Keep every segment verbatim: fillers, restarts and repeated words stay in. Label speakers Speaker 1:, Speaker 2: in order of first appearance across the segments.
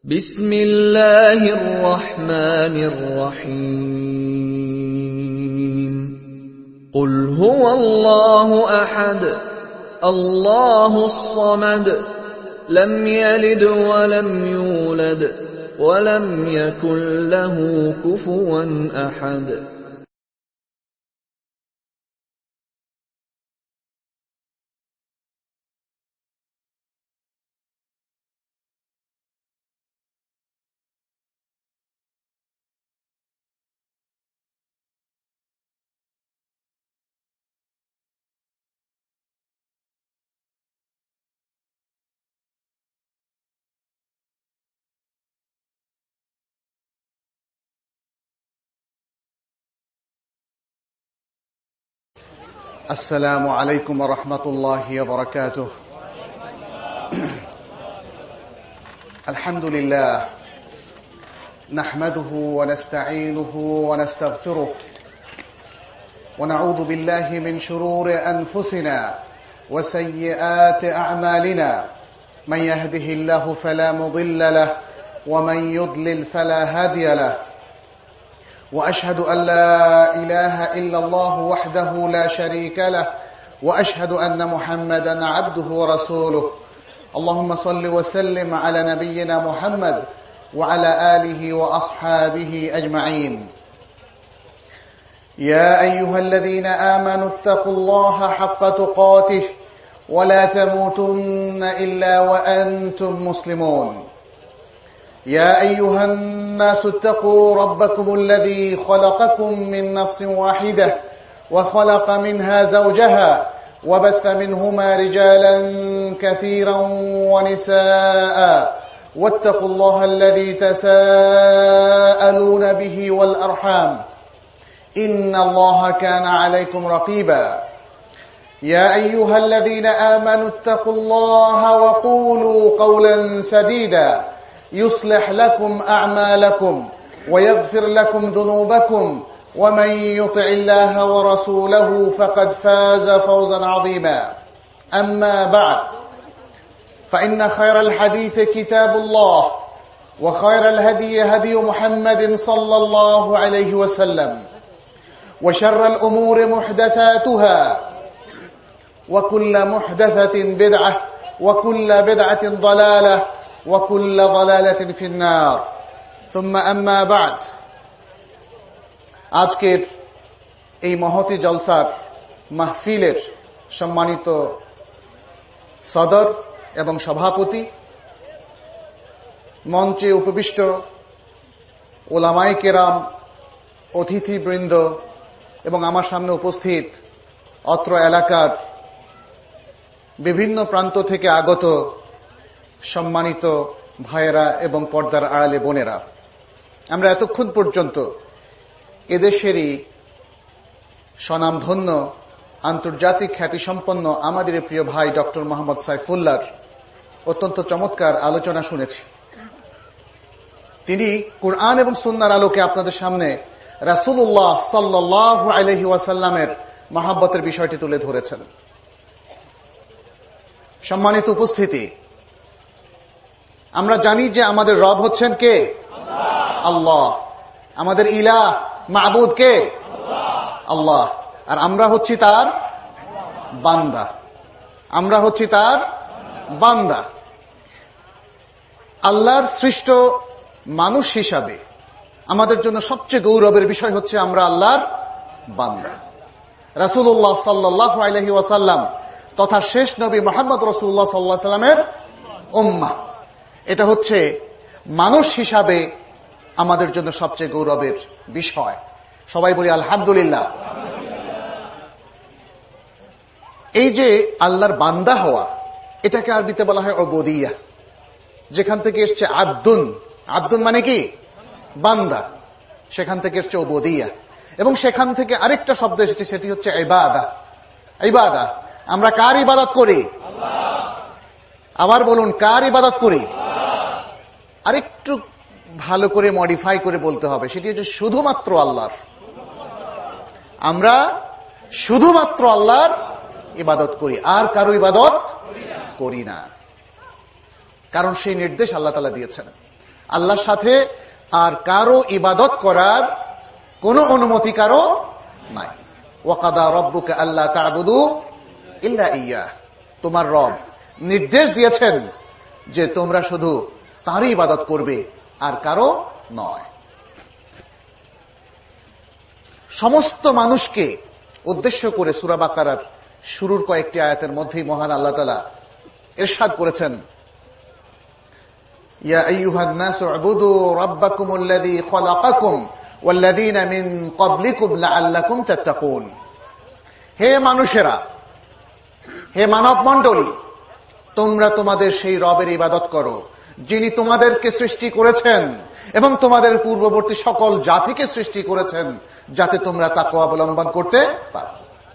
Speaker 1: بسم الله الرحمن الرحيم قل هو الله أحد الله الصمد لم يلد ولم يولد ولم يكن له كفوا أحد
Speaker 2: السلام عليكم ورحمة الله وبركاته. الحمد لله نحمده ونستعينه ونستغفره ونعوذ بالله من شرور أنفسنا وسيئات أعمالنا من يهده الله فلا مضل له ومن يضلل فلا هادي له وأشهد أن لا إله إلا الله وحده لا شريك له وأشهد أن محمدا عبده ورسوله. اللهم صل وسلم على نبينا محمد وعلى آله وأصحابه أجمعين. يا أيها الذين آمنوا اتقوا الله حق تقاته ولا تموتن إلا وأنتم مسلمون. يا أيها الناس اتقوا ربكم الذي خلقكم من نفس واحدة وخلق منها زوجها وبث منهما رجالا كثيرا ونساء واتقوا الله الذي تساءلون به والأرحام إن الله كان عليكم رقيبا. يا أيها الذين آمنوا اتقوا الله وقولوا قولا سديدا يصلح لكم أعمالكم ويغفر لكم ذنوبكم ومن يطع الله ورسوله فقد فاز فوزا عظيما. أما بعد فإن خير الحديث كتاب الله وخير الهدي هدي محمد صلى الله عليه وسلم وشر الأمور محدثاتها وكل محدثة بدعة وكل بدعة ضلالة وكل ضلالة في النار ثم أما بعد. আজকের এই মহতি জলসার মাহফিলের সম্মানিত সদর এবং সভাপতি, মঞ্চে উপবিষ্ট ওলামায়ে কেরাম, অতিথিবৃন্দ এবং আমার সামনে উপস্থিত অত্র এলাকার বিভিন্ন প্রান্ত থেকে আগত সম্মানিত ভাইয়েরা এবং পর্দার আড়ালে বোনেরা, আমরা এতক্ষণ পর্যন্ত এদেশেরই স্বনামধন্য আন্তর্জাতিক খ্যাতিসম্পন্ন আমাদের প্রিয় ভাই ডক্টর মোহাম্মদ সাইফুল্লাহর অত্যন্ত চমৎকার আলোচনা শুনেছি। তিনি কুরআন এবং সুন্নাহর আলোকে আপনাদের সামনে রাসূলুল্লাহ সাল্লাল্লাহু আলাইহি ওয়াসাল্লামের মহব্বতের বিষয়টি তুলে ধরেছেন। সম্মানিত উপস্থিতি, আমরা জানি যে আমাদের রব হচ্ছেন কে? আল্লাহ। আমাদের ইলাহ মাবুদ কে? আল্লাহ। আর আমরা হচ্ছি তার বান্দা। আমরা হচ্ছি তার বান্দা। আল্লাহর সৃষ্ট মানুষ হিসাবে আমাদের জন্য সবচেয়ে গৌরবের বিষয় হচ্ছে আমরা আল্লাহর বান্দা। রাসূলুল্লাহ সাল্লাল্লাহু আলাইহি ওয়াসাল্লাম তথা শেষ নবী মুহাম্মদ রাসূলুল্লাহ সাল্লাল্লাহু আলাইহি ওয়াসাল্লামের উম্মাহ। এটা হচ্ছে মানুষ হিসাবে আমাদের জন্য সবচেয়ে গৌরবের বিষয়। সবাই বলি আলহামদুলিল্লাহ। এই যে আল্লাহর বান্দা হওয়া, এটাকে আরবিতে বলা হয় উবুদিয়্যাহ, যেখান থেকে এসছে আব্দুন। আব্দুন মানে কি? বান্দা। সেখান থেকে এসছে উবুদিয়্যাহ, এবং সেখান থেকে আরেকটা শব্দ এসেছে, সেটি হচ্ছে ইবাদা। ইবাদা, আমরা কার ইবাদত করি? আবার বলুন, কার ইবাদত করি? আরেকটু ভালো করে মডিফাই করে বলতে হবে, সেটি হচ্ছে শুধুমাত্র আল্লাহর। আমরা শুধুমাত্র আল্লাহর ইবাদত করি, আর কারো ইবাদত করি না। কারণ সেই নির্দেশ আল্লাহ তাআলা দিয়েছেন। আল্লাহর সাথে আর কারো ইবাদত করার কোনো অনুমতি কারো নাই। ওয়াকাদা রব্বুকা আল্লা তা'বুদু ইল্লা ইয়্যাহ, তোমার রব নির্দেশ দিয়েছেন যে তোমরা শুধু তারই ইবাদত করবে আর কারো নয়। সমস্ত মানুষকে উদ্দেশ্য করে সূরা বাকারার শুরুর কয়েকটি আয়াতের মধ্যেই মহান আল্লাহ তাআলা ইরশাদ করেছেন, ইয়া আইয়ুহান নাসু উবুদু রাব্বাকুমুল্লাযী খালাকাকুম ওয়াল্লাযীনা মিন ক্বাবলিকুম লাআল্লাকুম তাত্তাকুন। হে মানুষেরা, হে মানব মণ্ডলী, তোমরা তোমাদের সেই রবের ইবাদত করো যিনি তোমাদেরকে সৃষ্টি করেছেন এবং তোমাদের পূর্ববর্তী সকল জাতিকে সৃষ্টি করেছেন, যাতে তোমরা তাকওয়া অবলম্বন করতে পারো।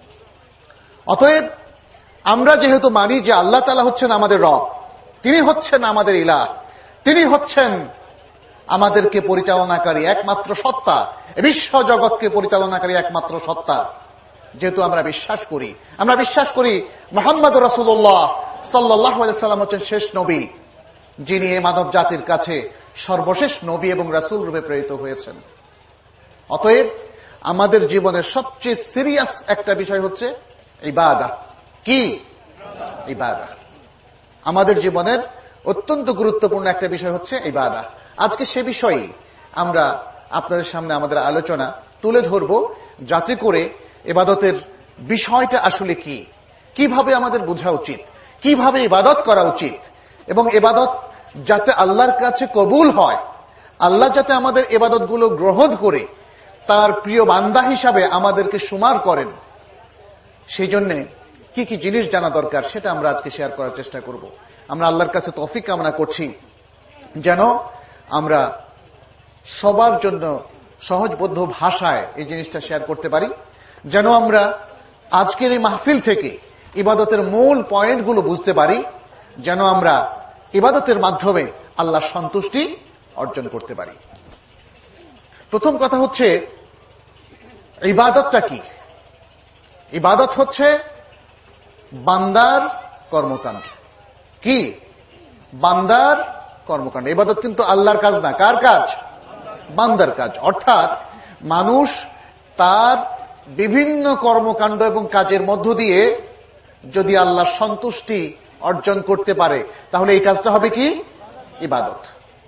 Speaker 2: অতএব আমরা যেহেতু মানি যে আল্লাহ তাআলা হচ্ছেন আমাদের রব, তিনি হচ্ছেন আমাদের ইলাহ, তিনি হচ্ছেন আমাদেরকে পরিচালনাকারী একমাত্র সত্তা, বিশ্ব জগৎকে পরিচালনাকারী একমাত্র সত্তা, যেহেতু আমরা বিশ্বাস করি, আমরা বিশ্বাস করি মুহাম্মদুর রাসূলুল্লাহ সাল্লাল্লাহু আলাইহি সাল্লাম হচ্ছেন শেষ নবী, যিনি এই মানব জাতির কাছে সর্বশেষ নবী এবং রাসূল রূপে প্রেরিত হয়েছেন। অতএব আমাদের জীবনের সবচেয়ে সিরিয়াস একটা বিষয় হচ্ছে ইবাদত। কি? ইবাদত। আমাদের জীবনের অত্যন্ত গুরুত্বপূর্ণ একটা বিষয় হচ্ছে ইবাদত। আজকে সে বিষয়ে আমরা আপনাদের সামনে আমাদের আলোচনা তুলে ধরব, যাতে করে ইবাদতের বিষয়টা আসলে কি, কিভাবে আমাদের বোঝা উচিত, কিভাবে ইবাদত করা উচিত, এবং ইবাদত যাতে আল্লাহর কাছে কবুল হয়, আল্লাহ যাতে আমাদের ইবাদতগুলো গ্রহণ করে তার প্রিয় বান্দা হিসাবে আমাদেরকে সুমার করেন, সেই জন্য কি কি জিনিস জানা দরকার সেটা আমরা আজকে শেয়ার করার চেষ্টা করব। আমরা আল্লাহর কাছে তৌফিক কামনা করছি যেন আমরা সবার জন্য সহজবোধ্য ভাষায় এই জিনিসটা শেয়ার করতে পারি, যেন আমরা আজকের এই মাহফিল থেকে ইবাদতের মূল পয়েন্টগুলো বুঝতে পারি, যেন আমরা ইবাদতের মাধ্যমে আল্লাহর সন্তুষ্টি অর্জন করতে পারি। প্রথম কথা হচ্ছে ইবাদতটা কি? ইবাদত হচ্ছে বান্দার কর্মকাণ্ড। কি? বান্দার কর্মকাণ্ড। ইবাদত কিন্তু আল্লাহর কাজ না। কার কাজ? বান্দার কাজ। অর্থাৎ মানুষ তার বিভিন্ন কর্মকাণ্ড এবং কাজের মধ্য দিয়ে যদি আল্লাহর সন্তুষ্টি অর্জন করতে পারে, তাহলে এই কাজটা হবে কি? ইবাদত।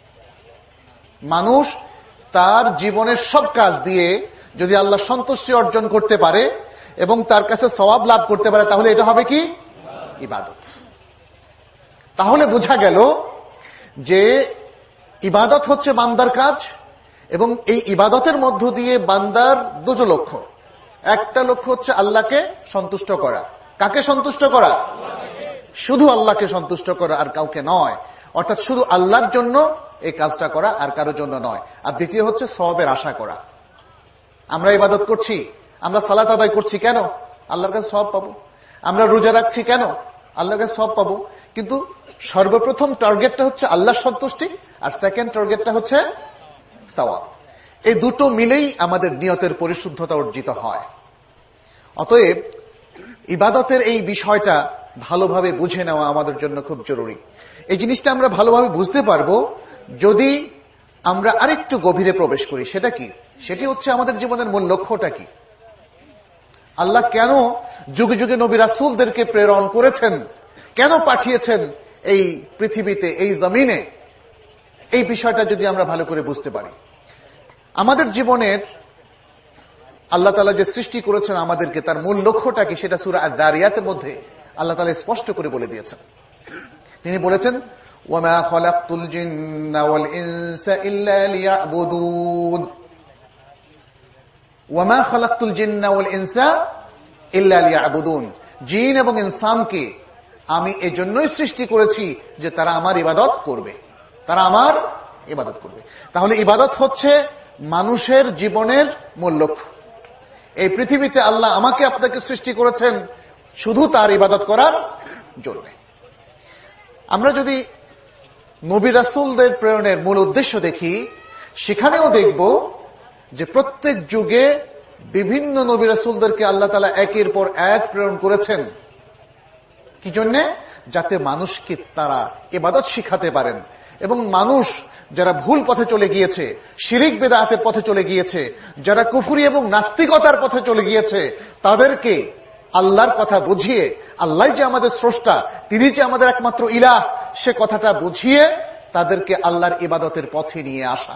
Speaker 2: মানুষ তার জীবনের সব কাজ দিয়ে যদি আল্লাহর সন্তুষ্টি অর্জন করতে পারে এবং তার কাছে সওয়াব লাভ করতে পারে, তাহলে এটা হবে কি? ইবাদত। তাহলে বোঝা গেল যে ইবাদত হচ্ছে বান্দার কাজ, এবং এই ইবাদতের মধ্য দিয়ে বান্দার দুটো লক্ষ্য। একটা লক্ষ্য হচ্ছে আল্লাহকে সন্তুষ্ট করা। কাকে সন্তুষ্ট করা? শুধু আল্লাহকে সন্তুষ্ট করা, আর কাউকে নয়। অর্থাৎ শুধু আল্লাহর জন্য এই কাজটা করা, আর কারোর জন্য নয়। আর দ্বিতীয় হচ্ছে সওয়াবের আশা করা। আমরা ইবাদত করছি, আমরা সালাত আদায় করছি কেন? আল্লাহর কাছে সওয়াব পাবো। আমরা রোজা রাখছি কেন? আল্লাহর কাছে সওয়াব পাবো। কিন্তু সর্বপ্রথম টার্গেটটা হচ্ছে আল্লাহর সন্তুষ্টি, আর সেকেন্ড টার্গেটটা হচ্ছে সওয়াব। এই দুটো মিলেই আমাদের নিয়তের পরিশুদ্ধতা অর্জিত হয়। অতএব ইবাদতের এই বিষয়টা ভালোভাবে বুঝে নেওয়া আমাদের জন্য খুব জরুরি। এই জিনিসটা আমরা ভালোভাবে বুঝতে পারবো যদি আমরা আরেকটু গভীরে প্রবেশ করি। সেটা কি? সেটি হচ্ছে আমাদের জীবনের মূল লক্ষ্যটা কি। আল্লাহ কেন যুগে যুগে নবী রাসূলদেরকে প্রেরণ করেছেন, কেন পাঠিয়েছেন এই পৃথিবীতে, এই জমিনে, এই বিষয়টা যদি আমরা ভালো করে বুঝতে পারি, আমাদের জীবনের আল্লাহ তাআলা যে সৃষ্টি করেছেন আমাদেরকে, তার মূল লক্ষ্যটা কি, সেটা সূরা আয-যারিয়াতের মধ্যে আল্লাহ তাআলা স্পষ্ট করে বলে দিয়েছেন। তিনি বলেছেন, ওয়ামা খালাকতুল জিন্না ওয়াল ইনসা ইল্লা লিয়াবুদুন। ওয়ামা খালাকতুল জিন্না ওয়াল ইনসা ইল্লা লিয়াবুদুন। জিন এবং ইনসানকে আমি এজন্যই সৃষ্টি করেছি যে তারা আমার ইবাদত করবে, তারা আমার ইবাদত করবে। তাহলে ইবাদত হচ্ছে মানুষের জীবনের মূল লক্ষ্য। এই পৃথিবীতে আল্লাহ আমাকে আপনাকে সৃষ্টি করেছেন শুধু তার ইবাদত করার জন্য। আমরা যদি নবী রাসূলদের প্রেরণের মূল উদ্দেশ্য দেখি, সেখানেও দেখব যে প্রত্যেক যুগে বিভিন্ন নবী রাসূলদেরকে আল্লাহ তাআলা একের পর এক প্রেরণ করেছেন। কি জন্যে? যাতে মানুষকে তারা ইবাদত শিখাতে পারেন এবং মানুষ যারা ভুল পথে চলে গিয়েছে, শিরিক বিদআতের পথে চলে গিয়েছে, যারা কুফরি এবং নাস্তিকতার পথে চলে গিয়েছে, তাদেরকে আল্লাহর কথা বুঝিয়ে, আল্লাহ যে আমাদের স্রষ্টা, তিনি যে আমাদের একমাত্র ইলাহ, সে কথাটা বুঝিয়ে তাদেরকে আল্লাহর ইবাদতের পথে নিয়ে আসা।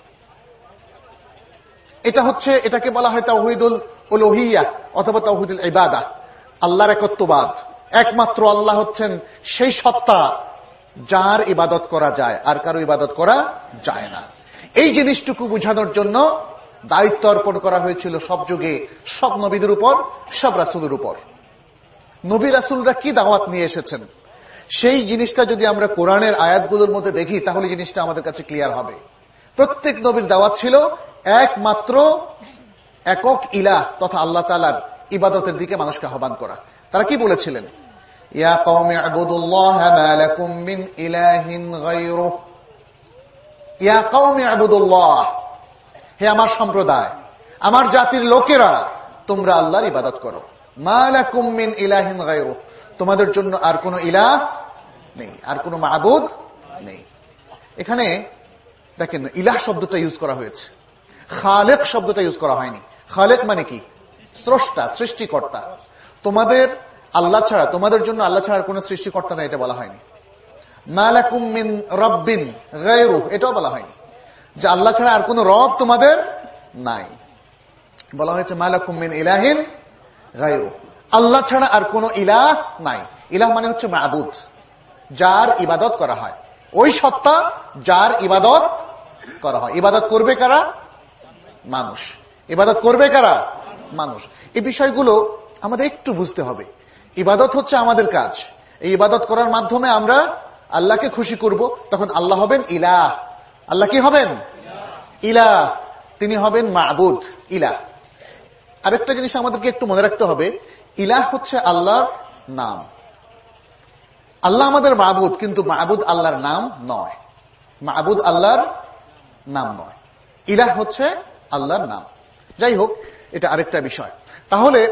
Speaker 2: এটা হচ্ছে, এটাকে বলা হয় তাওহীদুল উলুহিয়্যাহ অথবা তাওহীদুল ইবাদাহ, আল্লাহর একত্ববাদ। একমাত্র আল্লাহ হচ্ছেন সেই সত্তা যার ইবাদত করা যায়, আর কারো ইবাদত করা যায় না। এই জিনিসটুকু বোঝানোর জন্য দায়িত্ব অর্পণ করা হয়েছিল সব যুগে, সব নবীদের উপর, সব রাসূলের উপর। নবী রাসূলরা কি দাওয়াত নিয়ে এসেছেন, সেই জিনিসটা যদি আমরা কোরআনের আয়াতগুলোর মধ্যে দেখি, তাহলে জিনিসটা আমাদের কাছে ক্লিয়ার হবে। প্রত্যেক নবীর দাওয়াত ছিল একমাত্র একক ইলাহ তথা আল্লাহ তাআলার ইবাদতের দিকে মানুষকে আহ্বান করা। তারা কি বলেছিলেন? ইয়া কওমি ইবুদুল্লাহা মা লাকুম মিন ইলাহিন গায়রুহু, ইয়া কওমি ইবুদুল্লাহ, হে আমার সম্প্রদায়, আমার জাতির লোকেরা, তোমরা আল্লাহর ইবাদত করো। মা লাকুম মিন ইলাহিন গায়রুহু, তোমাদের জন্য আর কোনো ইলাহ নেই, আর কোনো মাবুদ নেই। এখানে দেখেন ইলাহ শব্দটা ইউজ করা হয়েছে, খালেক শব্দটা ইউজ করা হয়নি। খালেক মানে কি? স্রষ্টা, সৃষ্টিকর্তা। তোমাদের আল্লাহ ছাড়া, তোমাদের জন্য আল্লাহ ছাড়া কোনো সৃষ্টিকর্তা নেই, এটা বলা হয়নি। মা লাকুম মিন রাব্বিন গায়রুহু, এটাও বলা হয়নি যে আল্লাহ ছাড়া আর কোনো রব তোমাদের নাই। বলা হয়েছে মা লাকুম মিন ইলাহিন গায়রুহু, আল্লাহ ছাড়া আর কোনো ইলাহ নাই। ইলাহ মানে হচ্ছে মাবুদ, যার ইবাদত করা হয়, ওই সত্তা যার ইবাদত করা হয়। ইবাদত করবে কারা? মানুষ। ইবাদত করবে কারা? মানুষ। এই বিষয়গুলো আমাদের একটু বুঝতে হবে। ইবাদত হচ্ছে আমাদের কাজ, এই ইবাদত করার মাধ্যমে আমরা আল্লাহকে খুশি করব, তখন আল্লাহ হবেন ইলাহ। আল্লাহ কি হবেন? ইলাহ। তিনি হবেন মাবুদ, ইলাহ। আরেকটা জিনিস আমাদেরকে একটু মনে রাখতে হবে, ইলাহ হচ্ছে আল্লাহর নাম। আল্লাহ আমাদের মাবুদ, কিন্তু মাবুদ আল্লাহর নাম নয়। মাবুদ আল্লাহর নাম নয়, ইলাহ হচ্ছে আল্লাহর নাম। যাই হোক, এটা আরেকটা বিষয়। তাহলে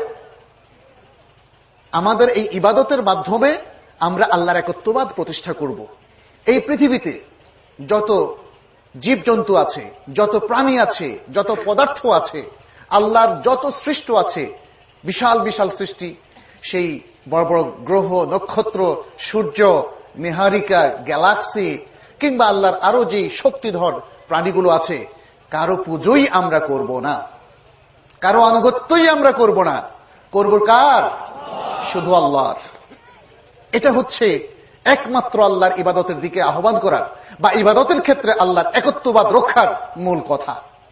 Speaker 2: আমাদের এই ইবাদতের মাধ্যমে আমরা আল্লাহর একত্ববাদ প্রতিষ্ঠা করব। এই পৃথিবীতে যত জীবজন্তু আছে, যত প্রাণী আছে, যত পদার্থ আছে, আল্লাহর যত সৃষ্টি আছে, বিশাল বিশাল সৃষ্টি, সেই বড় বড় গ্রহ, নক্ষত্র, সূর্য, নিহারিকা, গ্যালাক্সি, কিংবা আল্লাহর আরো যে শক্তিধর প্রাণীগুলো আছে, কারো পুজোই আমরা করব না, কারো আনুগত্যই আমরা করব না। করব কার? শুধু আল্লাহর। এটা হচ্ছে একমাত্র আল্লাহর ইবাদতের দিকে আহ্বান করার বা ইবাদতের ক্ষেত্রে আল্লাহর একত্ববাদ রক্ষার মূল কথা।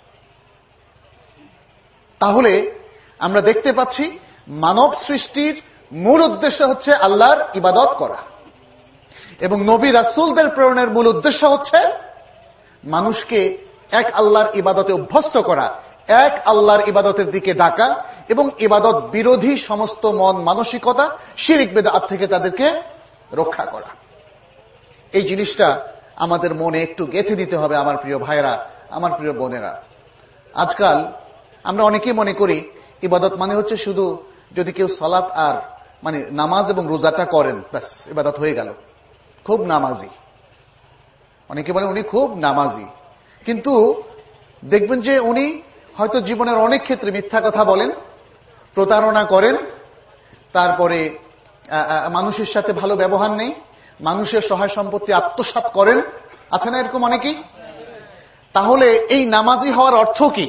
Speaker 2: তাহলে আমরা দেখতে পাচ্ছি মানব সৃষ্টির মূল উদ্দেশ্য হচ্ছে আল্লাহর ইবাদত করা, এবং নবী রাসূলদের প্রেরণের মূল উদ্দেশ্য হচ্ছে মানুষকে এক আল্লাহর ইবাদতে অভ্যস্ত করা, এক আল্লাহর ইবাদতের দিকে ডাকা, এবং ইবাদত বিরোধী সমস্ত মন মানসিকতা, শিরিক বিদআত থেকে তাদেরকে রক্ষা করা। এই জিনিসটা আমাদের মনে একটু গেঁথে দিতে হবে আমার প্রিয় ভাইরা, আমার প্রিয় বোনেরা। আজকাল আমরা অনেকেই মনে করি ইবাদত মানে হচ্ছে শুধু যদি কেউ সালাত আর মানে নামাজ এবং রোজাটা করেন, ব্যাস ইবাদত হয়ে গেল, খুব নামাজি। অনেকে বলে উনি খুব নামাজি, কিন্তু দেখবেন যে উনি হয়তো জীবনের অনেক ক্ষেত্রে মিথ্যা কথা বলেন, প্রতারণা করেন, তারপরে মানুষের সাথে ভালো ব্যবহার নেই, মানুষের সহায় সম্পত্তি আত্মসাৎ করেন। আছে না এরকম অনেকেই? তাহলে এই নামাজি হওয়ার অর্থ কি?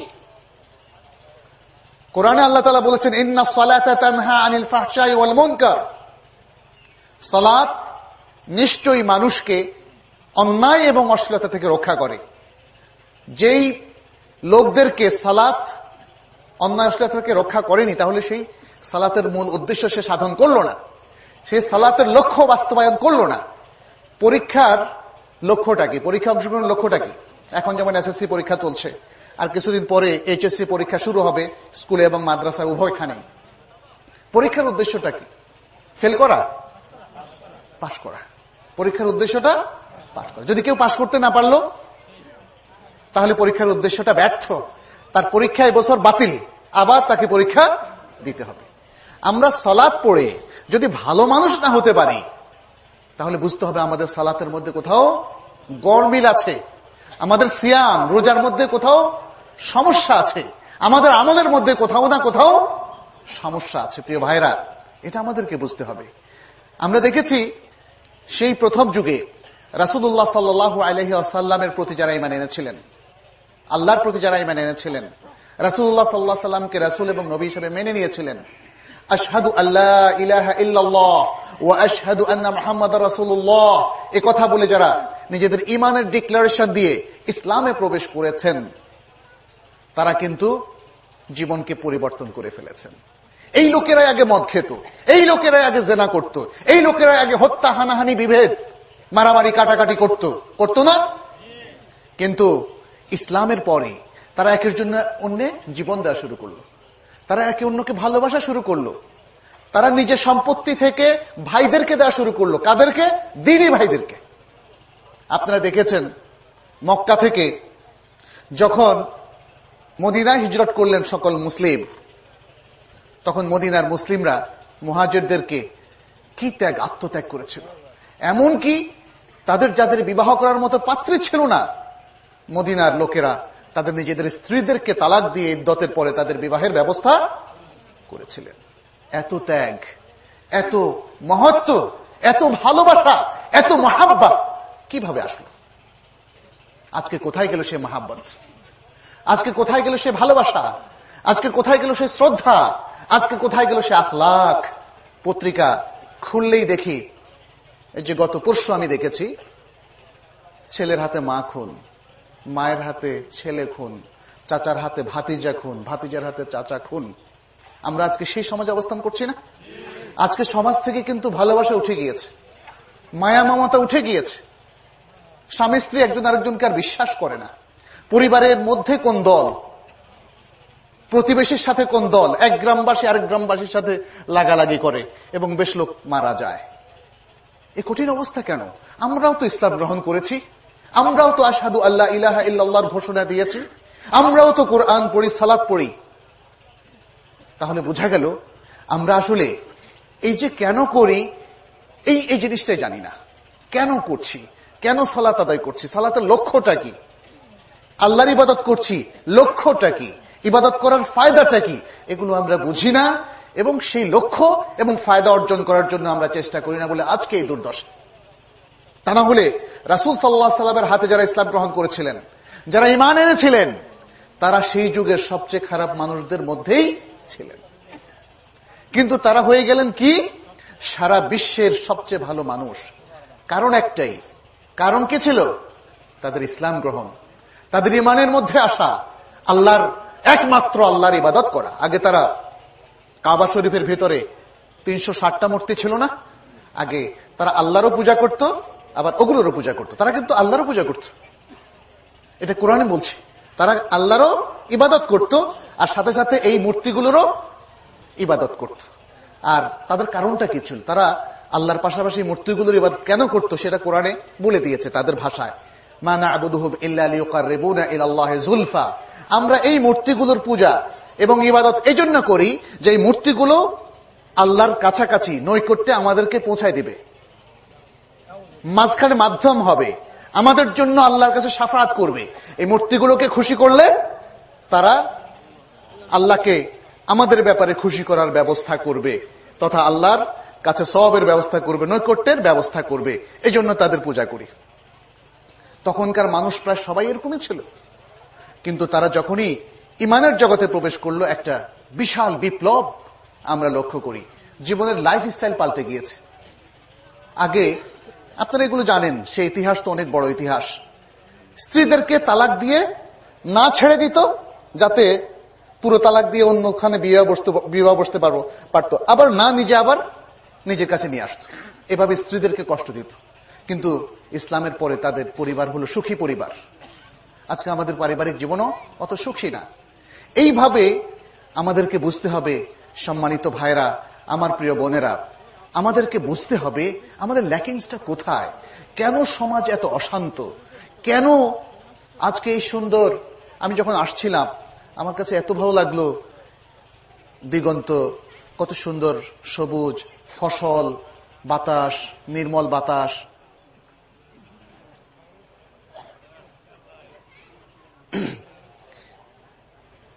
Speaker 2: কোরআনে আল্লাহ তাআলা বলেছেন, ইন্নাস সালাতা তানহা আনিল ফাহশাই ওয়াল মুনকার। সালাত নিশ্চয়ই মানুষকে অন্যায় এবং অশ্লীলতা থেকে রক্ষা করে। যেই লোকদেরকে সালাত অন্যায় অশ্লীলতা থেকে রক্ষা করেনি, তাহলে সেই সালাতের মূল উদ্দেশ্য সে সাধন করলো না, সেই সালাতের লক্ষ্য বাস্তবায়ন করলো না। পরীক্ষার লক্ষ্যটা কি? পরীক্ষা অংশগ্রহণের লক্ষ্যটা কি? এখন যেমন এসএসসি পরীক্ষা চলছে, আর কিছুদিন পরে এইচএসসি পরীক্ষা শুরু হবে, স্কুলে এবং মাদ্রাসা উভয়খানেই। পরীক্ষার উদ্দেশ্যটা কি? ফেল করা? পাস করা। পরীক্ষার উদ্দেশ্যটা পাস করা। যদি কেউ পাস করতে না পারলো, তাহলে পরীক্ষার উদ্দেশ্যটা ব্যর্থ, তার পরীক্ষা এবছর বাতিল, আবার তাকে পরীক্ষা দিতে হবে। আমরা সালাত পড়ে যদি ভালো মানুষ না হতে পারি, তাহলে বুঝতে হবে আমাদের সালাতের মধ্যে কোথাও গরমিল আছে, আমাদের সিয়াম রোজার মধ্যে কোথাও সমস্যা আছে, আমাদের আমলের মধ্যে কোথাও না কোথাও সমস্যা আছে। প্রিয় ভাইরা, এটা আমাদেরকে বুঝতে হবে। আমরা দেখেছি সেই প্রথম যুগে রাসূলুল্লাহ সাল্লাল্লাহু আলাইহি ওয়াসাল্লামের প্রতি যারা ঈমান এনেছিলেন, আল্লাহর প্রতি যারা ঈমান এনেছিলেন, রাসূলুল্লাহ সাল্লাল্লাহু আলাইহি ওয়াসাল্লামকে রাসূল এবং নবী হিসেবে মেনে নিয়েছিলেন, আশহাদু আল্লা ইলাহা ইল্লাল্লাহ ওয়া আশহাদু আন্না মুহাম্মাদার রাসূলুল্লাহ এই কথা বলে যারা নিজেদের ঈমানের ডিক্লারেশন দিয়ে ইসলামে প্রবেশ করেছেন, তারা কিন্তু জীবনকে পরিবর্তন করে ফেলেছেন। এই লোকেরাই আগে মদ খেত, এই লোকেরাই আগে জেনা করত, এই লোকেরাই আগে হত্যা, হানাহানি, বিভেদ, মারামারি, কাটাকাটি করত করত না? কিন্তু ইসলামের পরে তারা একের জন্য অন্যে জীবন দেওয়া শুরু করলো, তারা একে অন্যকে ভালোবাসা শুরু করলো, তারা নিজের সম্পত্তি থেকে ভাইদেরকে দেওয়া শুরু করলো। কাদেরকে? দ্বীনি ভাইদেরকে। আপনারা দেখেছেন মক্কা থেকে যখন মদিনায় হিজরত করলেন সকল মুসলিম, তখন মদিনার মুসলিমরা মুহাজিরদেরকে কি ত্যাগ, আত্মত্যাগ করেছিল। এমনকি তাদের যাদের বিবাহ করার মতো পাত্রী ছিল না, মদিনার লোকেরা তাদের নিজেদের স্ত্রীদেরকে তালাক দিয়ে ইদ্দতের পরে তাদের বিবাহের ব্যবস্থা করেছিলেন। এত ত্যাগ, এত মহত্ব, এত ভালোবাসা, এত মহাব্বত কিভাবে আসলো? আজকে কোথায় গেল সে মহাব্বত? আজকে কোথায় গেল সে ভালোবাসা? আজকে কোথায় গেল সে শ্রদ্ধা? আজকে কোথায় গেল সে আখলাক? পত্রিকা খুললেই দেখি, এই যে গত পরশু আমি দেখেছি, ছেলের হাতে মা খুন, মায়ের হাতে ছেলে খুন, চাচার হাতে ভাতিজা খুন, ভাতিজার হাতে চাচা খুন। আমরা আজকে সেই সমাজে অবস্থান করছি না? আজকে সমাজ থেকে কিন্তু ভালোবাসা উঠে গিয়েছে, মায়া মমতা উঠে গিয়েছে। স্বামী স্ত্রী একজন আরেকজনকে আর বিশ্বাস করে না। পরিবারের মধ্যে কোন দল, প্রতিবেশীর সাথে কোন দল, এক গ্রামবাসী আরেক গ্রামবাসীর সাথে লাগালাগি করে এবং বেশ লোক মারা যায়। এই কঠিন অবস্থা কেন? আমরাও তো ইসলাম গ্রহণ করেছি, আমরাও তো আশহাদু আল্লাহ ইলাহা ইল্লাল্লাহর ঘোষণা দিয়েছি, আমরাও তো কোরআন পড়ি, সালাত পড়ি। তাহলে বোঝা গেল আমরা আসলে এই যে কেন করি, এই এই জিনিসটাই জানি না। কেন করছি, কেন সালাত আদায় করছি, সালাতের লক্ষ্যটা কি, আল্লাহর ইবাদত করছি লক্ষ্যটা কি, ইবাদত করার ফায়দাটা কি, এগুলো আমরা বুঝি না এবং সেই লক্ষ্য এবং ফায়দা অর্জন করার জন্য আমরা চেষ্টা করি না বলে আজকে এই দুর্দশা। তা না হলে রাসূল সাল্লাল্লাহু আলাইহি সাল্লামের হাতে যারা ইসলাম গ্রহণ করেছিলেন, যারা ঈমান এনেছিলেন, তারা সেই যুগের সবচেয়ে খারাপ মানুষদের মধ্যেই ছিলেন। কিন্তু তারা হয়ে গেলেন কি? সারা বিশ্বের সবচেয়ে ভালো মানুষ। কারণ একটাই, কারণ কি ছিল? তাদের ইসলাম গ্রহণ, তাদের ঈমানের মধ্যে আসা, আল্লাহর একমাত্র আল্লাহর ইবাদত করা। আগে তারা কাবা শরীফের ভেতরে তিনশো ষাটটা মূর্তি ছিল না? আগে তারা আল্লাহরও পূজা করত, আবার ওগুলোরও পূজা করত। তারা কিন্তু আল্লাহরও পূজা করত, এটা কোরআনে বলছে। তারা আল্লাহরও ইবাদত করত আর সাথে সাথে এই মূর্তিগুলোরও ইবাদত করত। আর তাদের কারণটা কি ছিল? তারা আল্লাহর পাশাপাশি মূর্তিগুলোর ইবাদত কেন করত সেটা কোরআনে বলে দিয়েছে তাদের ভাষায়। মা না'বুদুহুম ইল্লা লিয়ুকাররিবুনা ইলাল্লাহি যুলফা। আমরা এই মূর্তিগুলোর পূজা এবং ইবাদত এজন্য করি যে এই মূর্তিগুলো আল্লাহর কাছাকাছি নৈকট্যে আমাদেরকে পৌঁছায় দিবে, মাঝখানে মাধ্যম হবে, আমাদের জন্য আল্লাহর কাছে শাফাআত করবে। এই মূর্তিগুলোকে খুশি করলে তারা আল্লাহকে আমাদের ব্যাপারে খুশি করার ব্যবস্থা করবে, তথা আল্লাহর কাছে সওয়াবের ব্যবস্থা করবে, নৈকট্যের ব্যবস্থা করবে। এই জন্য তাদের পূজা করি। তখনকার মানুষ প্রায় সবাই এরকমই ছিল। কিন্তু তারা যখনই ইমানের জগতে প্রবেশ করলো, একটা বিশাল বিপ্লব আমরা লক্ষ্য করি। জীবনের লাইফ স্টাইল পাল্টে গিয়েছে। আগে আপনারা এগুলো জানেন, সেই ইতিহাস তো অনেক বড় ইতিহাস। স্ত্রীদেরকে তালাক দিয়ে না ছেড়ে দিত, যাতে পুরো তালাক দিয়ে অন্যখানে বিবাহ বসতে বিবাহ বসতে পারবো পারত, আবার না নিজে আবার নিজের কাছে নিয়ে আসত। এভাবে স্ত্রীদেরকে কষ্ট দিত। কিন্তু ইসলামের পরে তাদের পরিবার হলো সুখী পরিবার। আজকে আমাদের পারিবারিক জীবনও অত সুখী না। এইভাবে আমাদেরকে বুঝতে হবে, সম্মানিত ভাইরা, আমার প্রিয় বোনেরা, আমাদেরকে বুঝতে হবে আমাদের ল্যাকিংসটা কোথায়, কেন সমাজ এত অশান্ত, কেন আজকে এই সুন্দর। আমি যখন আসছিলাম আমার কাছে এত ভালো লাগলো, দিগন্ত কত সুন্দর, সবুজ ফসল, বাতাস, নির্মল বাতাস।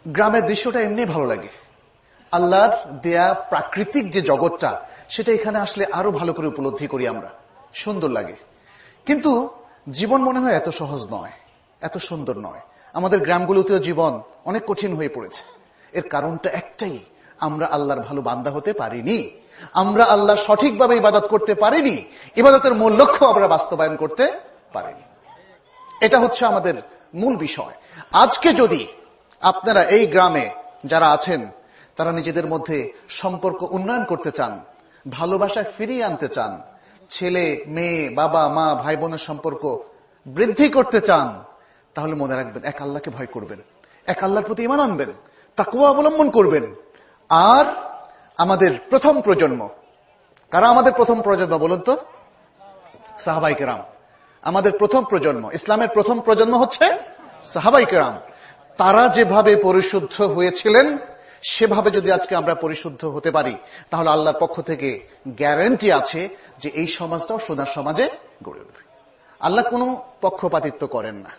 Speaker 2: গ্রামের দৃশ্যটা এমনি ভালো লাগে। আল্লাহর দেয়া প্রাকৃতিক যে জগৎটা, সেটা এখানে আসলে আরো ভালো করে উপলব্ধি করি আমরা, সুন্দর লাগে। কিন্তু জীবন মনে হয় এত সহজ নয়, এত সুন্দর নয়। আমাদের গ্রামগুলোতেও জীবন অনেক কঠিন হয়ে পড়েছে। এর কারণটা একটাই, আমরা আল্লাহর ভালো বান্দা হতে পারিনি, আমরা আল্লাহর সঠিকভাবে ইবাদত করতে পারিনি, ইবাদতের মূল লক্ষ্য আমরা বাস্তবায়ন করতে পারিনি। এটা হচ্ছে আমাদের মূল বিষয়। আজকে যদি আপনারা এই গ্রামে যারা আছেন তারা নিজেদের মধ্যে সম্পর্ক উন্নয়ন করতে চান, ভালোবাসা ফিরিয়ে আনতে চান, ছেলে মেয়ে বাবা মা ভাই বোনের সম্পর্ক বৃদ্ধি করতে চান, তাহলে মনে রাখবেন এক আল্লাহকে ভয় করবেন, এক আল্লাহর প্রতি ঈমান আনবেন, তাকওয়া অবলম্বন করবেন। আর আমাদের প্রথম প্রজন্ম কারা? আমাদের প্রথম প্রজন্ম বলুন তো? সাহাবায়ে কেরাম। আমাদের প্রথম প্রজন্ম, ইসলামের প্রথম প্রজন্ম হচ্ছে সাহাবায়ে কেরাম। তারা যেভাবে পরিশুদ্ধ হয়েছিলেন সেভাবে যদি আজকে আমরা পরিশুদ্ধ হতে পারি, তাহলে আল্লাহর পক্ষ থেকে গ্যারান্টি আছে যে এই সমাজটাও সোনার সমাজে গড়ে উঠবে। আল্লাহ কোনো পক্ষপাতিত্ব করেন না।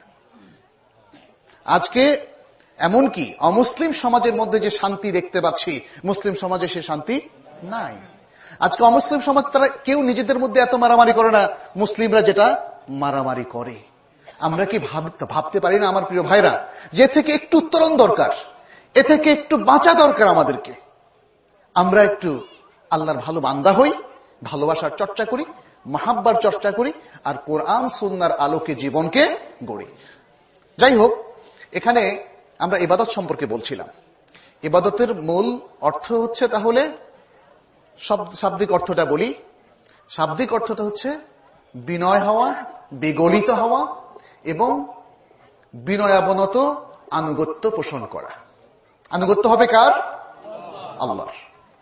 Speaker 2: আজকে এমনকি অমুসলিম সমাজের মধ্যে যে শান্তি দেখতে পাচ্ছি, মুসলিম সমাজে সে শান্তি নাই। আজকে অমুসলিম সমাজ তারা কেউ নিজেদের মধ্যে এত মারামারি করে না মুসলিমরা যেটা মারামারি করে। আমরা কি ভাবতে পারি না আমার প্রিয় ভাইরা, যে থেকে একটু উত্তরণ দরকার, এ থেকে একটু বাঁচা দরকার আমাদেরকে। আমরা একটু আল্লাহর ভালো বান্দা হই, ভালোবাসার চর্চা করি, মাহাব্বার চর্চা করি, আর কোরআন সুন্নাহর আলোকে জীবনকে গড়ি। যাই হোক, এখানে আমরা ইবাদত সম্পর্কে বলছিলাম। ইবাদতের মূল অর্থ হচ্ছে, তাহলে শাব্দিক অর্থটা বলি। শাব্দিক অর্থটা হচ্ছে বিনয় হওয়া, বিগলিত হওয়া এবং বিনয়াবনত আনুগত্য পোষণ করা। আনুগত্য হবে কার? আল্লাহর।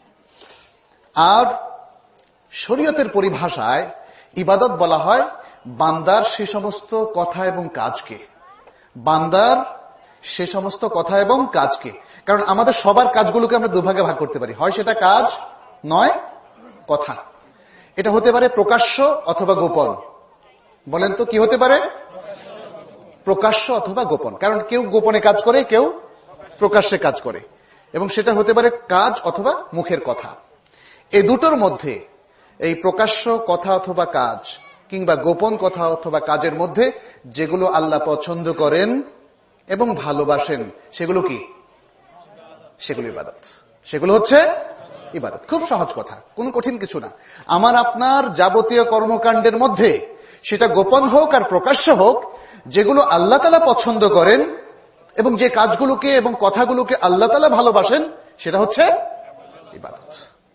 Speaker 2: আর শরীয়তের পরিভাষায় ইবাদত বলা হয় বান্দার সে সমস্ত কথা এবং কাজকে, বান্দার সে সমস্ত কথা এবং কাজকে। কারণ আমাদের সবার কাজগুলোকে আমরা দুভাগে ভাগ করতে পারি, হয় সেটা কাজ নয় কথা। এটা হতে পারে প্রকাশ্য অথবা গোপন। বলেন তো কি হতে পারে? প্রকাশ্য অথবা গোপন। কারণ কেউ গোপনে কাজ করে, কেউ প্রকাশ্যে কাজ করে, এবং সেটা হতে পারে কাজ অথবা মুখের কথা। এই দুটোর মধ্যে, এই প্রকাশ্য কথা অথবা কাজ কিংবা গোপন কথা অথবা কাজের মধ্যে যেগুলো আল্লাহ পছন্দ করেন এবং ভালোবাসেন, সেগুলো কি? সেগুলো ইবাদত। সেগুলো হচ্ছে ইবাদত। খুব সহজ কথা, কোনো কঠিন কিছু না। আমার আপনার যাবতীয় কর্মকাণ্ডের মধ্যে, সেটা গোপন হোক আর প্রকাশ্য হোক, যেগুলো আল্লাহ তাআলা পছন্দ করেন এবং যে কাজগুলোকে এবং কথাগুলোকে আল্লাহ তাআলা ভালোবাসেন, সেটা হচ্ছে ইবাদত।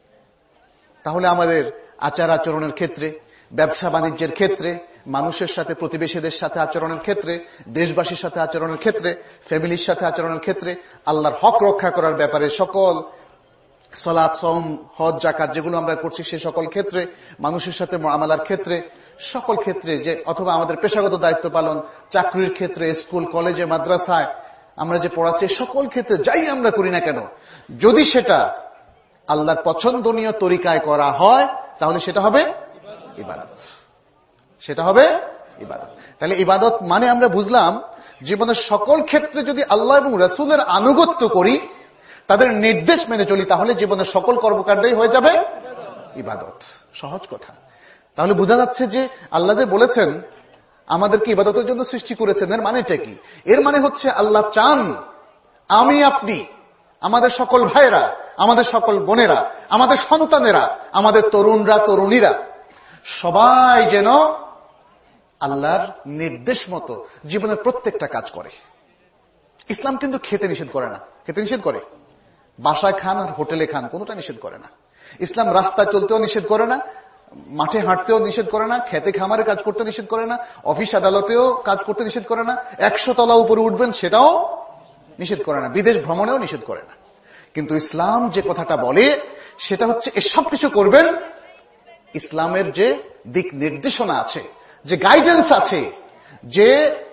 Speaker 2: তাহলে আমাদের আচার আচরণের ক্ষেত্রে, ব্যবসা বাণিজ্যের ক্ষেত্রে, মানুষের সাথে, প্রতিবেশীদের সাথে আচরণের ক্ষেত্রে, দেশবাসীর সাথে আচরণের ক্ষেত্রে, ফ্যামিলির সাথে আচরণের ক্ষেত্রে, আল্লাহর হক রক্ষা করার ব্যাপারে সকল সালাত, সওম, হজ, যাকাত যেগুলো আমরা করছি সে সকল ক্ষেত্রে, মানুষের সাথে মুআমালার ক্ষেত্রে, সকল ক্ষেত্রে, যে অথবা আমাদের পেশাগত দায়িত্ব পালন, চাকরির ক্ষেত্রে, স্কুল কলেজে মাদ্রাসায় আমরা যে পড়াচ্ছি, সকল ক্ষেত্রে যাই আমরা করি না কেন, যদি সেটা আল্লাহর পছন্দনীয় তরিকায় করা হয়, তাহলে সেটা হবে ইবাদত। সেটা হবে ইবাদত। তাহলে ইবাদত মানে আমরা বুঝলাম, জীবনের সকল ক্ষেত্রে যদি আল্লাহ এবং রাসূলের আনুগত্য করি, তাদের নির্দেশ মেনে চলি, তাহলে জীবনের সকল কর্মকাণ্ডই হয়ে যাবে ইবাদত। সহজ কথা। তাহলে বোঝা যাচ্ছে যে আল্লাহ যে বলেছেন আমাদেরকে ইবাদতের জন্য সৃষ্টি করেছেন, এর মানেটা কি? এর মানে হচ্ছে আল্লাহ চান আমি আপনি, আমাদের সকল ভাইয়েরা, আমাদের সকল বোনেরা, আমাদের সন্তানেরা, আমাদের তরুণরা, তরুণীরা সবাই যেন আল্লাহর নির্দেশ মতো জীবনের প্রত্যেকটা কাজ করে। ইসলাম কিন্তু খেতে নিষেধ করে না। খেতে নিষেধ করে? বাসায় খান আর হোটেলে খান, কোনোটা নিষেধ করে না। ইসলাম রাস্তায় চলতেও নিষেধ করে না, মাঠে হাঁটতেও নিষেধ করে না, খেতে খামারে কাজ করতে নিষেধ করে না, অফিস আদালতেও কাজ করতে নিষেধ করে না, একশো তলা উপরে উঠবেন সেটাও নিষেধ করে না, বিদেশ ভ্রমণেও নিষেধ করে না। কিন্তু ইসলাম যে কথাটা বলে সেটা হচ্ছে এসব কিছু করবেন, ইসলামের যে দিক নির্দেশনা আছে, যে গাইডেন্স আছে, যে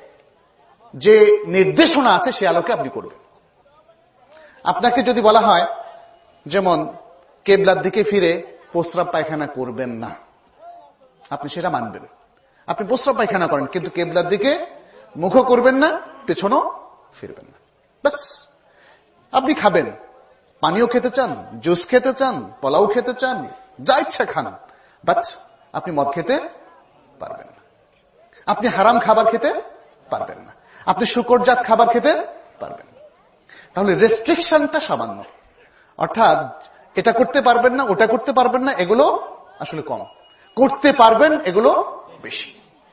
Speaker 2: যে নির্দেশনা আছে, সে আলোকে আপনি করবেন। আপনাকে যদি বলা হয় যেমন কেবলার দিকে ফিরে প্রস্রাব পায়খানা করবেন না, আপনি সেটা মানবেন। আপনি প্রস্রাব পায়খানা করেন, কিন্তু কেবলার দিকে মুখও করবেন না, পেছনও ফিরবেন না। ব্যাস, আপনি খাবেন, পানিও খেতে চান, জুস খেতে চান, পোলাও খেতে চান, যা ইচ্ছা খান, বাট আপনি মদ খেতে পারবেন না। আপনি হারাম খাবার খেতে পারবেন না, আপনি শুকরজাত খাবার খেতে পারবেন না। তাহলে রেস্ট্রিকশনটা সামান্য, অর্থাৎ এটা করতে পারবেন না, ওটা করতে পারবেন না, এগুলো আসলে কম, করতে পারবেন এগুলো বেশি।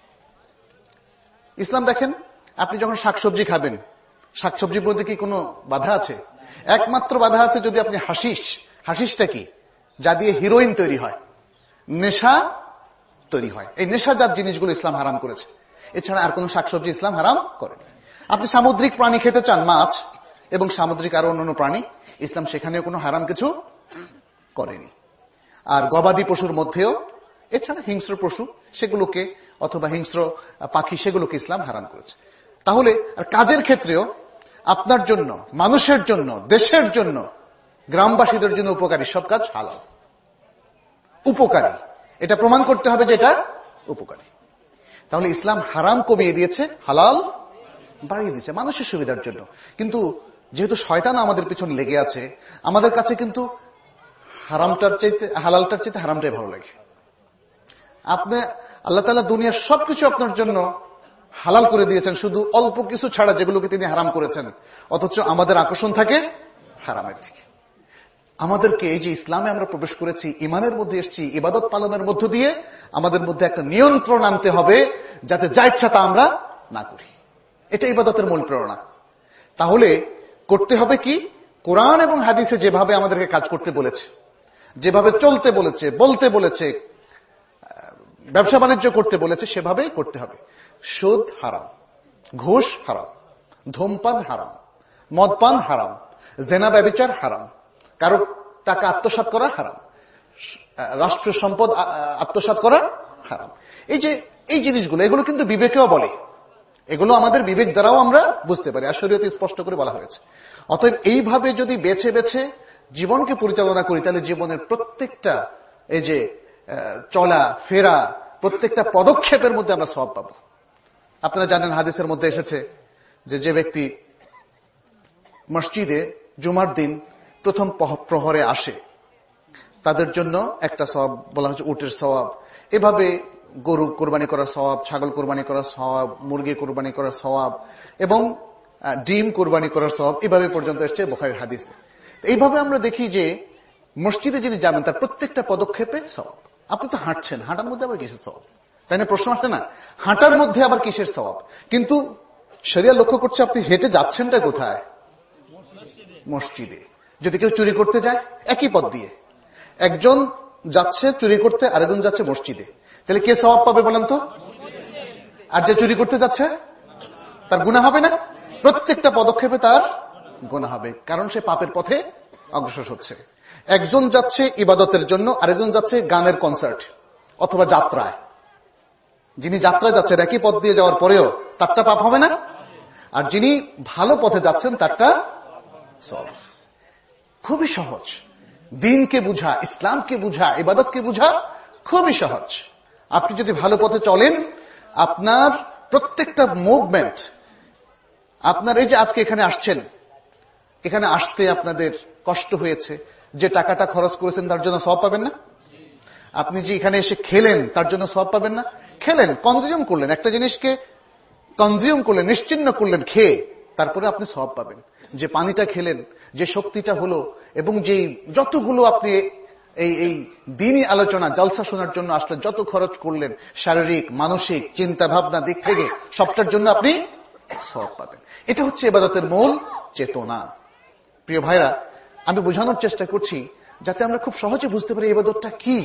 Speaker 2: ইসলাম দেখেন, আপনি যখন শাকসবজি খাবেন, শাকসবজির মধ্যে কি কোনো বাধা আছে? একমাত্র বাধা আছে যদি আপনি হাশিশ, হাশিশটা কি? যা দিয়ে হিরোইন তৈরি হয়, নেশা তৈরি হয়, এই নেশাজাত জিনিসগুলো ইসলাম হারাম করেছে। এছাড়া আর কোন শাকসবজি ইসলাম হারাম করেনি। আপনি সামুদ্রিক প্রাণী খেতে চান, মাছ এবং সামুদ্রিক আরো অন্যান্য প্রাণী, ইসলাম সেখানেও কোনো হারাম কিছু করেনি। আর গবাদি পশুর মধ্যেও, এছাড়া হিংস্র পশু সেগুলোকে, অথবা হিংস্র পাখি সেগুলোকে ইসলাম হারাম করেছে। তাহলে আর কাজের ক্ষেত্রেও আপনার জন্য, মানুষের জন্য, দেশের জন্য, গ্রামবাসীদের জন্য উপকারী সব কাজ হালাল, উপকারী। এটা প্রমাণ করতে হবে যে এটা উপকারী। তাহলে ইসলাম হারাম কমিয়ে দিয়েছে, হালাল বাড়িয়ে দিয়েছে মানুষের সুবিধার জন্য। কিন্তু যেহেতু শয়তান আমাদের পিছনে লেগে আছে, আমাদের কাছে কিন্তু হারামটার চাইতে, হালালটার চাইতে হারামটাই ভালো লাগে। আপনি আল্লাহ তাআলা দুনিয়ার সবকিছু আপনার জন্য হালাল করে দিয়েছেন, শুধু অল্প কিছু ছাড়া যেগুলোকে তিনি হারাম করেছেন, অথচ আমাদের আকর্ষণ থাকে হারামের দিকে। আমাদেরকে এই যে ইসলামে আমরা প্রবেশ করেছি, ইমানের মধ্যে এসেছি, ইবাদত পালনের মধ্য দিয়ে আমাদের মধ্যে একটা নিয়ন্ত্রণ আনতে হবে, যাতে যা ইচ্ছা তা আমরা না করি। এটা ইবাদতের মূল প্রেরণা। তাহলে করতে হবে কি? কোরআন এবং হাদিসে যেভাবে আমাদেরকে কাজ করতে বলেছে, যেভাবে চলতে বলেছে, বলতে বলেছে, ব্যবসা বাণিজ্য করতে বলেছে, সেভাবেই করতে হবে। সুদ হারাম, ঘুষ হারাম, ধূমপান হারাম, মদপান হারাম, জেনা ব্যভিচার হারাম, কারো টাকা আত্মসাৎ করা হারাম, রাষ্ট্র সম্পদ আত্মসাৎ করা হারাম। এই যে এই জিনিসগুলো, এগুলো কিন্তু বিবেকেও বলে, এগুলো আমাদের বিবেক দ্বারাও আমরা বুঝতে পারি, আর শরীয়তে স্পষ্ট করে বলা হয়েছে। অতএব এইভাবে যদি বেছে বেছে জীবনকে পরিচালনা করি, তাহলে জীবনের প্রত্যেকটা এই যে চলা ফেরা, প্রত্যেকটা পদক্ষেপের মধ্যে আমরা সওয়াব পাবো। আপনারা জানেন, হাদিসের মধ্যে এসেছে যে যে ব্যক্তি মসজিদে জুমার দিন প্রথম প্রহরে আসে, তাদের জন্য একটা সওয়াব বলা হচ্ছে উটের সওয়াব। এভাবে গরু কোরবানি করার সওয়াব, ছাগল কোরবানি করার সওয়াব, মুরগি কোরবানি করার সওয়াব এবং ডিম কোরবানি করার সওয়াব, এভাবে পর্যন্ত এসছে বুখারীর হাদিসে। এইভাবে আমরা দেখি যে মসজিদে যিনি যাবেন তার প্রত্যেকটা পদক্ষেপে সওয়াব। আপনি তো হাঁটছেন, হাঁটার মধ্যে আবার কিসের সওয়াব? তাই না? প্রশ্ন আসে না, হাঁটার মধ্যে আবার কিসের সওয়াব? কিন্তু শরিয়া লক্ষ্য করছে আপনি হেঁটে যাচ্ছেনটা কোথায়? মসজিদে। যদি কেউ চুরি করতে যায়, একই পথ দিয়ে একজন যাচ্ছে চুরি করতে, আরেকজন যাচ্ছে মসজিদে, তাহলে কে সওয়াব পাবে বলেন তো? আর যে চুরি করতে যাচ্ছে তার গুনাহ হবে না? প্রত্যেকটা পদক্ষেপে তার গুনাহ হবে, কারণ সে পাপের পথে অগ্রসর হচ্ছে। একজন যাচ্ছে ইবাদতের জন্য, আরেকজন যাচ্ছে গানের কনসার্ট অথবা যাত্রায়। যিনি যাত্রায় যাচ্ছেন একই পথ দিয়ে যাওয়ার পরেও তারটা পাপ হবে না? আর যিনি ভালো পথে যাচ্ছেন তারটা সওয়াব। খুবই সহজ। দ্বীনকে বুঝা, ইসলামকে বুঝা, ইবাদতকে বুঝা খুবই সহজ। আপনি যদি ভালো পথে চলেন, আপনার প্রত্যেকটা মুভমেন্ট, আপনার এই যে আজকে এখানে আসছেন, এখানে আসতে আপনাদের কষ্ট হয়েছে, যে টাকাটা খরচ করেছেন তার জন্য সওয়াব পাবেন না? আপনি যে এখানে এসে খেলেন তার জন্য সওয়াব পাবেন না? খেলেন, কনজিউম করলেন, একটা জিনিসকে কনজিউম করলেন, নিশ্চিন্ন করলেন খেয়ে, তারপরে আপনি সওয়াব পাবেন। যে পানিটা খেলেন, যে শক্তিটা হলো, এবং যে যতগুলো আপনি এই এই দ্বীনি আলোচনা জলসা শোনার জন্য আসলে যত খরচ করলেন, শারীরিক, মানসিক, চিন্তা ভাবনা দিক থেকে সবটার জন্য আপনি সওয়াব পাবেন। এটা হচ্ছে ইবাদতের মূল চেতনা। প্রিয় ভাইরা, আমি বোঝানোর চেষ্টা করছি যাতে আমরা খুব সহজে বুঝতে পারি ইবাদতটা কি।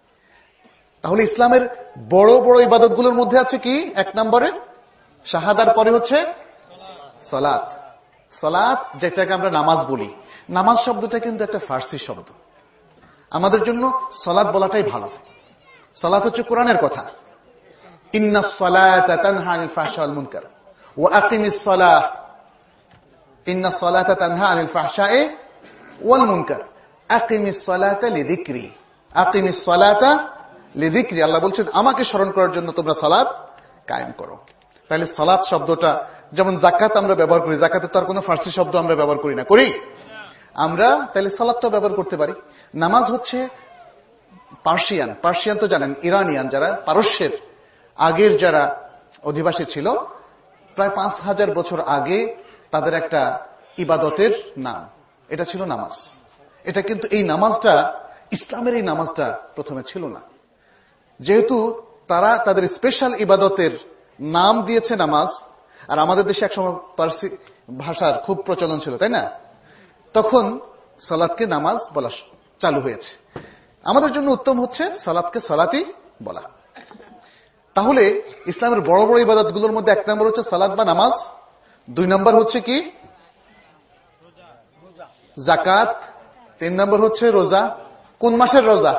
Speaker 2: তাহলে ইসলামের বড় বড় ইবাদতগুলোর মধ্যে আছে কি? এক নম্বরে শাহাদার পরে হচ্ছে সালাত। সালাত, যেটাকে আমরা নামাজ বলি, নামাজ শব্দটা কিন্তু একটা ফার্সি শব্দ। আমাদের জন্য সালাত বলাটাই ভালো। সালাত হচ্ছে কোরআনের কথা, ইন্নাস সালাতা তানহা আনিল ফাহশা ওয়াল মুনকার ওয়া আকিমিস সালাহ, ইন্নাস সালাতা তানহা আনিল ফাহশা'i ওয়াল মুনকার আকিমিস সালাতা লিযিকরি, আকিমিস সালাতা লিযিকরি। আল্লাহ বলছেন আমাকে স্মরণ করার জন্য তোমরা সালাত কায়েম করো। তাহলে সালাত শব্দটা, যেমন যাকাত আমরা ব্যবহার করি, যাকাতের তো আর কোনো ফার্সি শব্দ আমরা ব্যবহার করি না, করি? আমরা তাহলে সালাদটা ব্যবহার করতে পারি। নামাজ হচ্ছে পার্সিয়ান, পার্সিয়ান তো জানেন, ইরানিয়ান যারা পারস্যের আগের যারা অধিবাসী ছিল, প্রায় পাঁচ হাজার বছর আগে তাদের একটা ইবাদতের নাম, এটা ছিল নামাজ। এটা কিন্তু এই নামাজটা ইসলামের এই নামাজটা প্রথমে ছিল না। যেহেতু তারা তাদের স্পেশাল ইবাদতের নাম দিয়েছে নামাজ, আর আমাদের দেশে একসময় পার্সি ভাষার খুব প্রচলন ছিল, তাই না? তখন সালাতকে নামাজ বলা চালু হয়েছে। আমাদের জন্য উত্তম হচ্ছে সালাতকে সালাতই বলা। তাহলে ইসলামের বড় বড় ইবাদতগুলোর মধ্যে এক নম্বর হচ্ছে সালাত বা নামাজ, দুই নম্বর হচ্ছে কি যাকাত, তিন নম্বর হচ্ছে রোজা। কোন মাসের রোজা?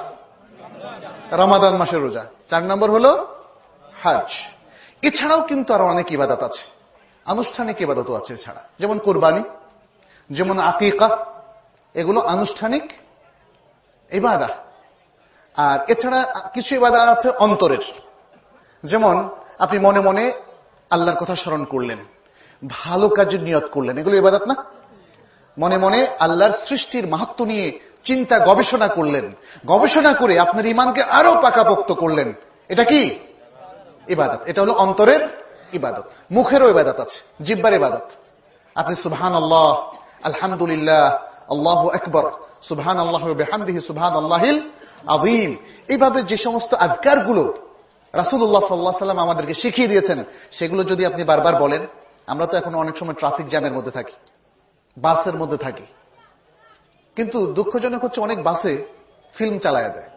Speaker 2: রমাদান মাসের রোজা। চার নম্বর হলো হজ। এছাড়াও কিন্তু আরো অনেক ইবাদত আছে, আনুষ্ঠানিক ইবাদতও আছে এছাড়া, যেমন কোরবানি, যেমন আকিকা, এগুলো আনুষ্ঠানিক ইবাদত। আর এছাড়া কিছু ইবাদত আছে অন্তরের, যেমন আপনি মনে মনে আল্লাহর কথা স্মরণ করলেন, ভালো কাজের নিয়ত করলেন, এগুলো ইবাদত না? মনে মনে আল্লাহর সৃষ্টির মাহাত্ম্য নিয়ে চিন্তা গবেষণা করলেন, গবেষণা করে আপনার ঈমানকে আরো পাকাপোক্ত করলেন, এটা কি ইবাদত? এটা হলো অন্তরের ইবাদত। মুখেরও ইবাদত আছে, জিহ্বার ইবাদত। আপনি সুবহানাল্লাহ, আলহামদুলিল্লাহ, আল্লাহু আকবার, সুবহানাল্লাহি ওয়া বিহামদিহি, সুবহানাল্লাহিল আযীম, এইভাবে যে সমস্ত আযকার গুলো রাসূলুল্লাহ সাল্লাল্লাহু আলাইহি ওয়াসাল্লাম আমাদেরকে শিখিয়ে দিয়েছেন, সেগুলো যদি আপনি বারবার বলেন। আমরা তো এখন অনেক সময় ট্রাফিক জ্যামের মধ্যে থাকি, বাসের মধ্যে থাকি, কিন্তু দুঃখজনক হচ্ছে অনেক বাসে ফিল্ম চালায় দেয়,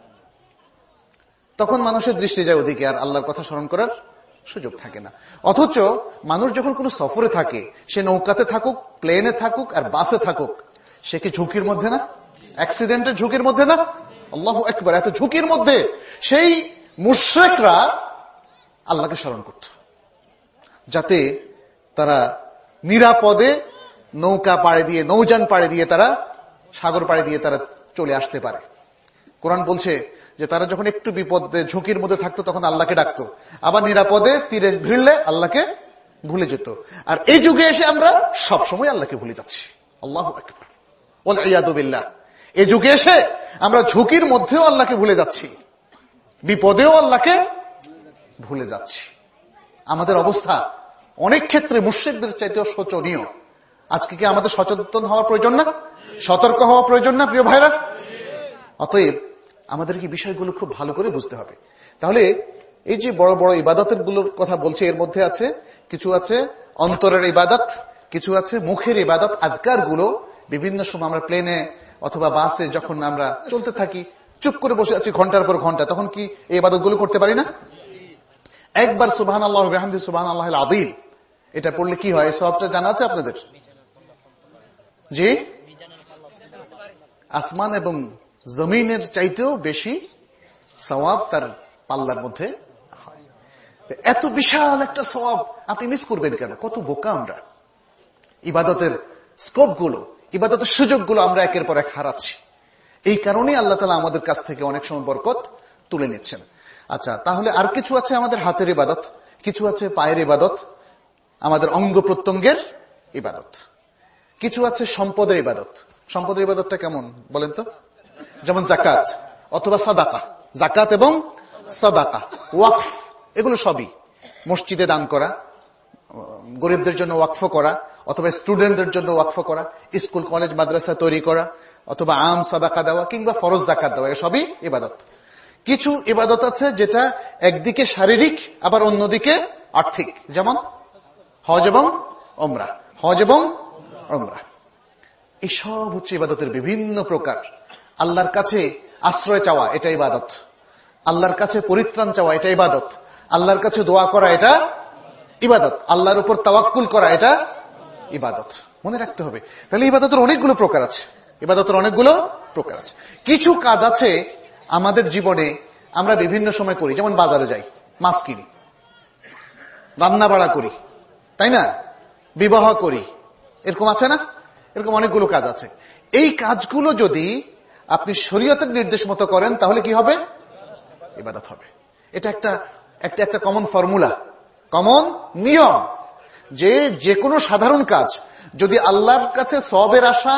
Speaker 2: তখন মানুষের দৃষ্টি যায় ওদিকে, আর আল্লাহর কথা স্মরণ করার সুযোগ থাকে না। অথচ মানুষ যখন কোনো সফরে থাকে, সে নৌকাতে থাকুক, প্লেনে থাকুক আর বাসে থাকুক, সে কি ঝুঁকির মধ্যে না? অ্যাক্সিডেন্টের ঝুঁকির মধ্যে না? আল্লাহু আকবার। এত ঝুঁকির মধ্যে সেই মুশরিকরা আল্লাহকে স্মরণ করত, যাতে তারা নিরাপদে নৌকা পাড়ে দিয়ে, নৌযান পাড়ে দিয়ে, তারা সাগর পাড়ে দিয়ে তারা চলে আসতে পারে। কোরআন বলছে যে তারা যখন একটু বিপদে ঝুঁকির মধ্যে থাকতো তখন আল্লাহকে ডাকতো, আবার নিরাপদে তীরে ভিড়লে আল্লাহকে ভুলে যেত। আর এই যুগে এসে আমরা সব সময় আল্লাহকে ভুলে যাচ্ছি। আল্লাহু আকবার, ওয়াল ইয়াদু বিল্লাহ। এই যুগে এসে আমরা ঝুঁকির মধ্যেও আল্লাহকে ভুলে যাচ্ছি, বিপদেও আল্লাহকে ভুলে যাচ্ছি। আমাদের অবস্থা অনেক ক্ষেত্রে মুশরিকদের চাইতেও শোচনীয়। আজকে কি আমাদের সচেতন হওয়া প্রয়োজন না? সতর্ক হওয়া প্রয়োজন না প্রিয় ভাইরা? অতএব আমাদের কি বিষয়গুলো খুব ভালো করে বুঝতে হবে। তাহলে এই যে বড় বড় ইবাদতের গুলোর কথা বলছে, এর মধ্যে আছে কিছু আছে অন্তরের ইবাদত, কিছু আছে মুখের ইবাদত। আযকার গুলো বিভিন্ন সময় আমরা প্লেনে অথবা বাসে যখন আমরা চলতে থাকি, চুপ করে বসে আছি ঘন্টার পর ঘন্টা, তখন কি এই ইবাদত গুলো করতে পারি না? একবার সুবহানাল্লাহি ওয়া বিহামদিহি, সুবহানাল্লাহিল আযীম, এটা পড়লে কি হয়? সবটা জানা আছে আপনাদের? জি, আসমান এবং জমিনের চাইতেও বেশি সওয়াব তার পাল্লার মধ্যে হয়। এত বিশাল একটা সওয়াব আপনি মিস করবেন কেন? কত বোকা আমরা! ইবাদতের স্কোপ গুলো, ইবাদতের সুযোগগুলো আমরা একের পর এক হারাচ্ছি। এই কারণেই আল্লাহ তাআলা আমাদের কাছ থেকে অনেক সময় বরকত তুলে নিচ্ছেন। আচ্ছা, তাহলে আর কিছু আছে আমাদের হাতের ইবাদত, কিছু আছে পায়ের ইবাদত, আমাদের অঙ্গ প্রত্যঙ্গের ইবাদত, কিছু আছে সম্পদের ইবাদত। সম্পদের ইবাদতটা কেমন বলেন তো? যেমন যাকাত অথবা সাদাকা। যাকাত এবং সাদাকা, ওয়াকফ, এগুলো সবই মসজিদে দান করা, গরিবদের জন্য ওয়াকফ করা, অথবা স্টুডেন্টদের জন্য ওয়াকফ করা, স্কুল কলেজ মাদ্রাসা তৈরি করা, অথবা আম সাদাকা দেওয়া কিংবা ফরজ যাকাত দেওয়া, সবই ইবাদত। কিছু ইবাদত আছে যেটা একদিকে শারীরিক আবার অন্যদিকে আর্থিক, যেমন হজ এবং ওমরা। হজ এবং ওমরা এই সব হচ্ছে ইবাদতের বিভিন্ন প্রকার। আল্লাহর কাছে আশ্রয় চাওয়া, এটা ইবাদত। আল্লাহর কাছে পরিত্রাণ চাওয়া, এটা ইবাদত। আল্লাহর কাছে দোয়া করা, এটা ইবাদত। আল্লাহর উপর তাওয়াক্কুল করা, এটা ইবাদত। মনে রাখতে হবে। তাহলে ইবাদতের অনেকগুলো প্রকার আছে, ইবাদতের অনেকগুলো প্রকার আছে। কিছু কাজ আছে আমাদের জীবনে আমরা বিভিন্ন সময় করি, যেমন বাজারে যাই, মাছ কিনি, রান্না বাড়া করি, তাই না? বিবাহ করি, এরকম আছে না? এরকম অনেকগুলো কাজ আছে। এই কাজগুলো যদি আপনি শরীয়তের নির্দেশ মতো করেন তাহলে কি হবে? ইবাদত হবে। এটা একটা একটা একটা কমন ফর্মুলা, কমন নিয়ম, যে যে কোনো সাধারণ কাজ যদি আল্লাহর কাছে সওয়াবের আশায়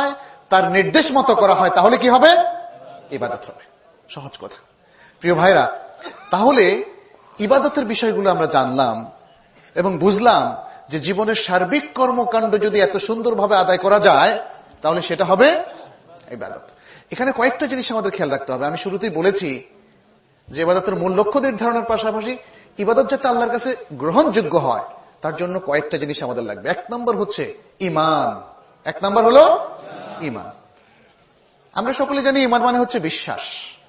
Speaker 2: তার নির্দেশ মতো করা হয় তাহলে কি হবে? ইবাদত হবে। সহজ কথা। প্রিয় ভাইরা, তাহলে ইবাদতের বিষয়গুলো আমরা জানলাম এবং বুঝলাম যে জীবনের সার্বিক কর্মকাণ্ড যদি এত সুন্দরভাবে আদায় করা যায় তাহলে সেটা হবে ইবাদত। এখানে কয়েকটা জিনিস আমাদের খেয়াল রাখতে হবে। আমি শুরুতেই বলেছি যে ইবাদতের মূল লক্ষ্য নির্ধারণের পাশাপাশি ইবাদত যাতে আল্লাহর কাছে গ্রহণযোগ্য হয় তার জন্য কয়েকটা জিনিস আমাদের লাগবে। এক নম্বর হচ্ছে ঈমান। এক নম্বর হলো ঈমান। আমরা সকলে জানি ঈমান মানে হচ্ছে বিশ্বাস,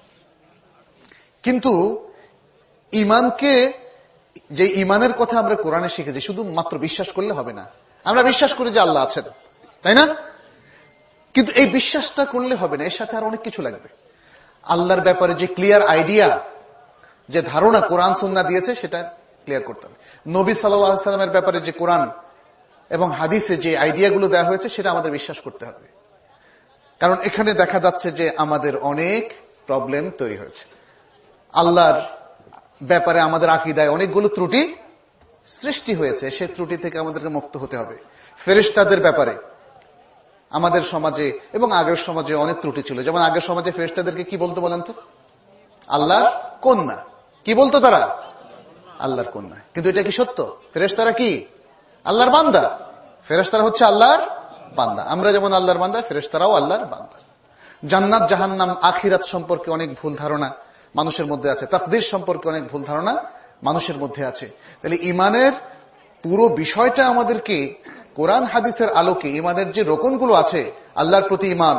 Speaker 2: কিন্তু ঈমানকে, যে ঈমানের কথা আমরা কোরআনে শিখেছি, শুধু মাত্র বিশ্বাস করলে হবে না। আমরা বিশ্বাস করি যে আল্লাহ আছেন, তাই না? কিন্তু এই বিশ্বাসটা করলে হবে না, এর সাথে আর অনেক কিছু লাগবে। আল্লাহর ব্যাপারে যে ক্লিয়ার আইডিয়া, যে ধারণা কোরআন সুন্নাহ দিয়েছে সেটা ক্লিয়ার করতে হবে। নবী সাল্লাল্লাহু আলাইহি ওয়াসাল্লামের ব্যাপারে যে কোরআন এবং হাদিসে যে আইডিয়াগুলো দেওয়া হয়েছে সেটা আমাদের বিশ্বাস করতে হবে। কারণ এখানে দেখা যাচ্ছে যে আমাদের অনেক প্রবলেম তৈরি হয়েছে। আল্লাহর ব্যাপারে আমাদের আকীদায় অনেকগুলো ত্রুটি সৃষ্টি হয়েছে, সেই ত্রুটি থেকে আমাদেরকে মুক্ত হতে হবে। ফেরেশতাদের ব্যাপারে আমাদের সমাজে এবং আগের সমাজে অনেক ত্রুটি ছিল। যেমন আগের সমাজে ফেরেশতাদেরকে কি বলতো বলেন তো? আল্লাহর কন্যা। কি বলতো তারা? আল্লাহর কন্যা। কিন্তু এটা কি সত্য? ফেরেশতারা কি আল্লাহর বান্দা? ফেরেশতারা হচ্ছে আল্লাহর বান্দা। আমরা যেমন আল্লাহর বান্দা, ফেরেশতারাও আল্লাহর বান্দা। জান্নাত জাহান্নাম আখিরাত সম্পর্কে অনেক ভুল ধারণা মানুষের মধ্যে আছে, তাকদীর সম্পর্কে অনেক ভুল ধারণা মানুষের মধ্যে আছে। তাহলে ঈমানের পুরো বিষয়টা আমাদেরকে কোরআন হাদিসের আলোকে ঈমানের যে রকমগুলো আছে, আল্লাহর প্রতি ঈমান,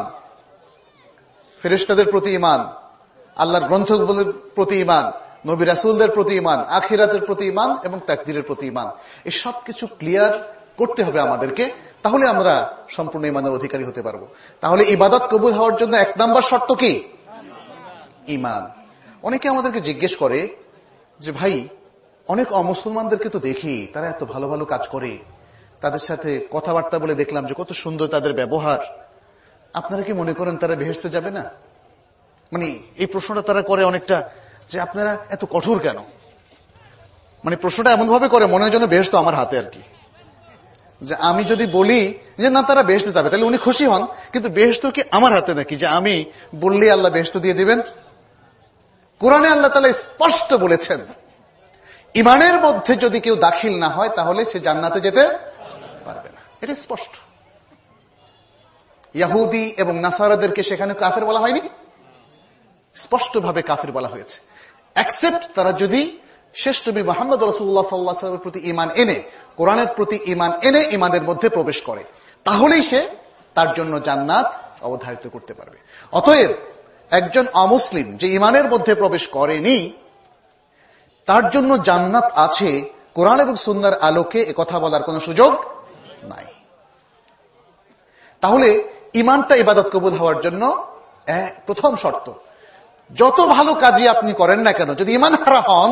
Speaker 2: ফেরেশতাদের প্রতি ঈমান, আল্লাহর গ্রন্থগুলোর প্রতি ঈমান, নবী রাসূলদের প্রতি ঈমান, আখিরাতের প্রতি ঈমান এবং তাকদীরের প্রতি ঈমান, এই সব কিছু ক্লিয়ার করতে হবে আমাদেরকে। তাহলে আমরা সম্পূর্ণ ঈমানের অধিকারী হতে পারবো। তাহলে ইবাদত কবুল হওয়ার জন্য এক নাম্বার শর্ত কি? ঈমান। অনেকে আমাদেরকে জিজ্ঞেস করে যে ভাই, অনেক অমুসলমানদেরকে তো দেখি তারা এত ভালো ভালো কাজ করে, তাদের সাথে কথাবার্তা বলে দেখলাম যে কত সুন্দর তাদের ব্যবহার, আপনারা কি মনে করেন তারা বেহেশতে যাবে না? মানে এই প্রশ্নটা তারা করে অনেকটা, যে আপনারা এত কঠোর কেন? মানে প্রশ্নটা এমন ভাবে করে মনে হয় যেন বেহেশত আমার হাতে আর কি। যে আমি যদি বলি যে না তারা বেহেশতে যাবে, তাহলে উনি খুশি হন, কিন্তু বেহেশত কি আমার হাতে নাকি যে আমি বললে আল্লাহ বেহেশত দিয়ে দিবেন? কোরআনে আল্লাহ তাআলা স্পষ্ট বলেছেন, ঈমানের মধ্যে যদি কেউ দাখিল না হয় তাহলে সে জান্নাতে যেতে পারবে না। এটা স্পষ্ট। ইহুদি এবং নাসারাদেরকে সেখানে কাফের বলা হয়নি? স্পষ্টভাবে কাফের বলা হয়েছে, এক্সেপ্ট তারা যদি শেষ নবী মুহাম্মদ রাসূলুল্লাহ সাল্লাল্লাহু আলাইহি ওয়াসাল্লামের প্রতি ঈমান এনে, কোরআনের প্রতি ঈমান এনে ঈমানের মধ্যে প্রবেশ করে, তাহলেই সে তার জন্য জান্নাত অবধারিত করতে পারবে। অতএব একজন অমুসলিম যে ঈমানের মধ্যে প্রবেশ করেনি তার জন্য জান্নাত আছে কোরআন এবং সুন্নাহর আলোকে এ কথা বলার কোনো সুযোগ নাই। তাহলে ঈমানটা ইবাদত কবুল হওয়ার জন্য প্রথম শর্ত। যত ভালো কাজই আপনি করেন না কেন, যদি ঈমান হারা হন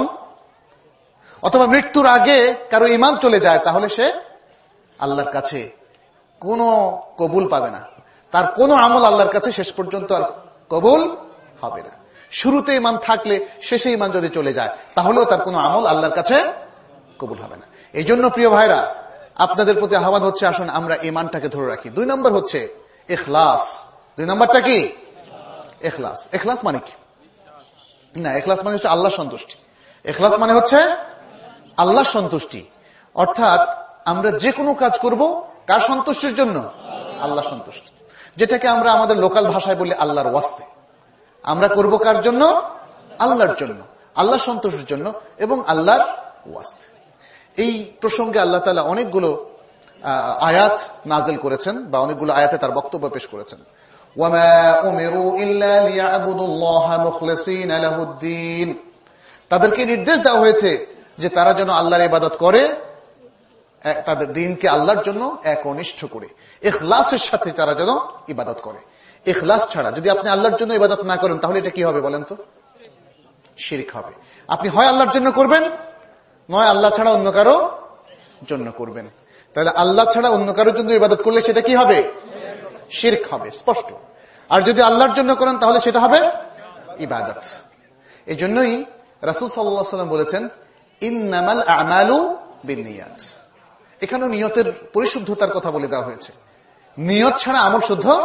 Speaker 2: অথবা মৃত্যুর আগে কারো ঈমান চলে যায় তাহলে সে আল্লাহর কাছে কোনো কবুল পাবে না। তার কোনো আমল আল্লাহর কাছে শেষ পর্যন্ত আর কবুল হবে না। শুরুতে ঈমান থাকলে শেষে ঈমান যদি চলে যায় তাহলেও তার কোনো আমল আল্লাহর কাছে কবুল হবে না। এই জন্য প্রিয় ভাইরা, আপনাদের প্রতি আহ্বান হচ্ছে আসুন আমরা ঈমানটাকে ধরে রাখি। দুই নম্বর হচ্ছে ইখলাস। দুই নম্বরটা কি? ইখলাস। ইখলাস মানে কি? না, ইখলাস মানে হচ্ছে আল্লাহ সন্তুষ্টি। ইখলাস মানে হচ্ছে আল্লাহ সন্তুষ্টি, অর্থাৎ আমরা যে কোনো কাজ করব কার সন্তুষ্টির জন্য? আল্লাহ সন্তুষ্টি। যেটাকে আমরা আমাদের লোকাল ভাষায় বলি আল্লাহর ওয়াস্তে। আমরা করব কার জন্য? আল্লাহর জন্য, আল্লাহ সন্তুষ্টির জন্য এবং আল্লাহর ওয়াস্তে। এই প্রসঙ্গে আল্লাহ তাআলা অনেকগুলো আয়াত নাযিল করেছেন বা অনেকগুলো আয়াতে তার বক্তব্য পেশ করেছেন। ওয়ামা উমিরু ইল্লা লিয়াবুদুল্লাহা মুখলিসিনা লাহুদ্দিন। তাদেরকে নির্দেশ দেওয়া হয়েছে যে তারা যেন আল্লাহর ইবাদত করে, তাদের দ্বীনকে আল্লাহর জন্য একনিষ্ঠ করে ইখলাসের সাথে তারা যেন ইবাদত করে। ইখলাস ছাড়া যদি আপনি আল্লাহর জন্য ইবাদত না করেন তাহলে এটা কি হবে বলেন তো? শিরক হবে। আপনি হয় আল্লাহর জন্য করবেন, নয় আল্লাহ ছাড়া অন্য কারো জন্য করবেন। তাহলে আল্লাহ ছাড়া অন্য কারোর জন্য ইবাদত করলে সেটা কি হবে? শিরক হবে, স্পষ্ট। আর যদি আল্লাহর জন্য করেন তাহলে সেটা হবে ইবাদত। এই জন্যই রাসূল সাল্লাল্লাহু আলাইহি ওয়াসাল্লাম বলেছেন ইন্নামাল আমালু বিন্নিয়াত। এখানেও নিয়তের পরিশুদ্ধতার কথা বলে দেওয়া হয়েছে। নিয়ত ছাড়া আমল শুদ্ধ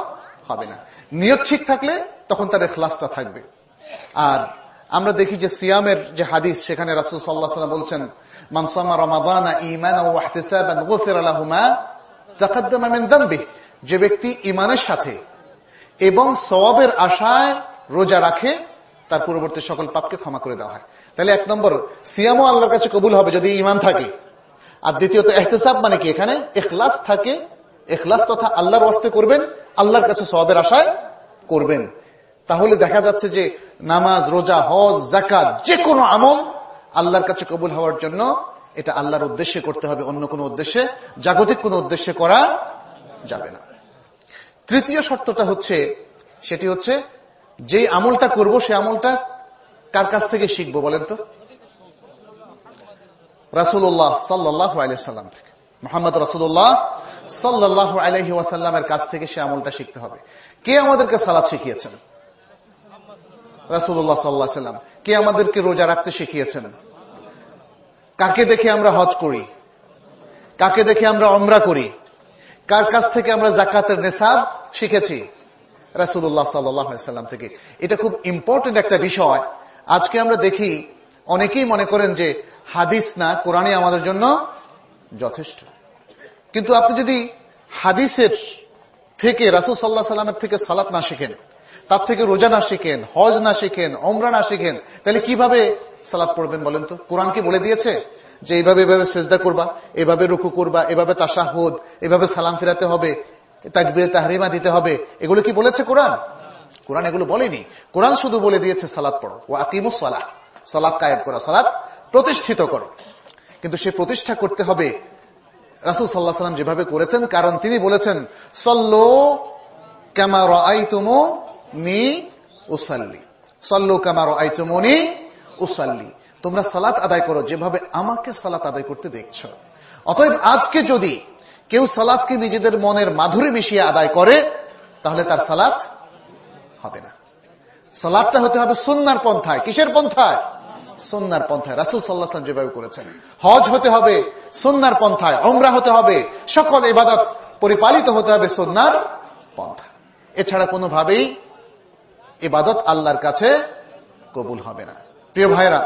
Speaker 2: হবে না। নিয়ত ঠিক থাকলে তখন তার ইখলাসটা থাকবে। আর আমরা দেখি যে সিয়ামের যে হাদিস, সেখানে রাসূল সাল্লাল্লাহু আলাইহি ওয়াসাল্লাম বলছেন, মান সামা রমাদানা ঈমানান ওয়া ইহতিসাবান গুফিরা লাহু মা তাকাদ্দামা মিন যামবিহি, যে ব্যক্তি ঈমানের সাথে এবং সওয়াবের আশায় রোজা রাখে তার পূর্ববর্তী সকল পাপকে ক্ষমা করে দেওয়া হয়। তাহলে এক নম্বর, সিয়ামও আল্লাহর কাছে কবুল হবে যদি ঈমান থাকে। আর দ্বিতীয়ত ইহতিসাব মানে কি, এখানে ইখলাস থাকে। ইখলাস তথা আল্লাহর ওয়াস্তে করবেন, আল্লাহর কাছে সওয়াবের আশায় করবেন। তাহলে দেখা যাচ্ছে যে নামাজ, রোজা, হজ, যাকাত, যে কোনো আমল আল্লাহর কাছে কবুল হওয়ার জন্য এটা আল্লাহর উদ্দেশ্যে করতে হবে, অন্য কোনো উদ্দেশ্যে, জাগতিক কোনো উদ্দেশ্যে করা যাবে না। তৃতীয় শর্তটা হচ্ছে, সেটি হচ্ছে যেই আমলটা করব সে আমলটা কার কাছ থেকে শিখবো বলেন তো? রাসূলুল্লাহ সাল্লাল্লাহু আলাইহি ওয়াসাল্লাম থেকে, মুহাম্মদ রাসূলুল্লাহ সাল্লাল্লাহু আলাইহি ওয়াসাল্লামের কাছ থেকে সে আমলটা শিখতে হবে। কে আমাদেরকে সালাত শিখিয়েছেন? রাসূলুল্লাহ সাল্লাল্লাহু আলাইহি ওয়াসাল্লাম। কে আমাদেরকে রোজা রাখতে শিখিয়েছেন? কাকে দেখে আমরা হজ করি? কাকে দেখে আমরা উমরা করি? কার কাছ থেকে আমরা যাকাতের নিসাব শিখেছি? রাসূলুল্লাহ সাল্লাল্লাহু আলাইহি ওয়াসাল্লাম থেকে। এটা খুব ইম্পর্টেন্ট একটা বিষয়। আজকে আমরা দেখি অনেকেই মনে করেন যে হাদিস না, কোরআনই আমাদের জন্য যথেষ্ট। কিন্তু আপনি যদি হাদিসের থেকে, রাসূল সাল্লাল্লাহু আলাইহি ওয়াসাল্লামের থেকে সালাত না শিখেন, তার থেকে রোজা না শিখেন, হজ না শিখেন, উমরা না শিখেন, তাহলে কিভাবে সালাত পড়বেন বলেন তো? কোরআন কি বলে দিয়েছে যে এইভাবে এভাবে সিজদা করবা, এভাবে রুকু করবা, এভাবে তাশাহুদ, এভাবে সালাম ফিরাতে হবে, তাকবীরে তাহরিমা দিতে হবে? এগুলো কি বলেছে কোরআন? কোরআন এগুলো বলেনি। কোরআন শুধু বলে দিয়েছে সালাত পড়ো, ওয়া আকিমুস সালাহ, সালাত কায়েম করো, সালাত প্রতিষ্ঠিত করো। কিন্তু সে প্রতিষ্ঠা করতে হবে রাসূল সাল্লাল্লাহু আলাইহি ওয়াসাল্লাম যেভাবে করেছেন, কারণ তিনি বলেছেন, সাল্লু কামা রাআইতুমুনি উসাল্লি, সাল্লু কামা রাআইতুমুনি উসাল্লি, তোমরা সালাত আদায় করো যেভাবে আমাকে সালাত আদায় করতে দেখছো। অতএব আজকে যদি কেউ সালাতকে নিজেদের মনের মাধুরী মিশিয়ে আদায় করে, তাহলে তার সালাত হবে না। সালাতটা হতে হবে সুন্নাহর পন্থায়। কিসের পন্থায়? সুন্নাহর পন্থায়, রাসূল সাল্লাল্লাহু আলাইহি ওয়াসাল্লাম যেভাবে করেছেন। হজ হতে হবে সুন্নাহর পন্থায়, উমরা হতে হবে, সকল ইবাদত পরিপালিত হতে হবে সুন্নাহর পন্থায়। এছাড়া কোনোভাবেই ইবাদত আল্লাহর কাছে কবুল হবে না। প্রিয় ভাইরা,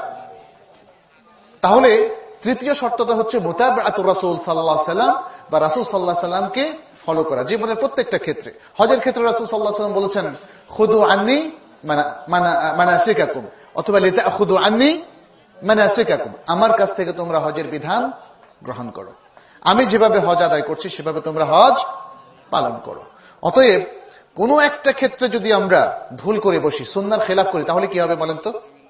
Speaker 2: তাহলে তৃতীয় শর্তটা হচ্ছে মুতাবাআতুর রাসূল সাল্লাল্লাহু আলাইহি ওয়াসাল্লাম, বা রাসূল সাল্লাল্লাহু আলাইহি ওয়াসাল্লামকে ফলো করা জীবনের প্রত্যেকটা ক্ষেত্রে। হজের ক্ষেত্রে রাসূল সাল্লাল্লাহু আলাইহি ওয়াসাল্লাম বলেছেন, খুযু আন্নী মানাসিকাকুম, অথবা লিতাখুযু আন্নী মানাসিকাকুম, আমার কাছ থেকে তোমরা হজের বিধান গ্রহণ করো, আমি যেভাবে হজ আদায় করছি সেভাবে তোমরা হজ পালন করো। অতএব কোন একটা ক্ষেত্রে যদি আমরা ভুল করে বসি, সুন্নাহর খেলাফ করি, তাহলে কি হবে বলেন তো?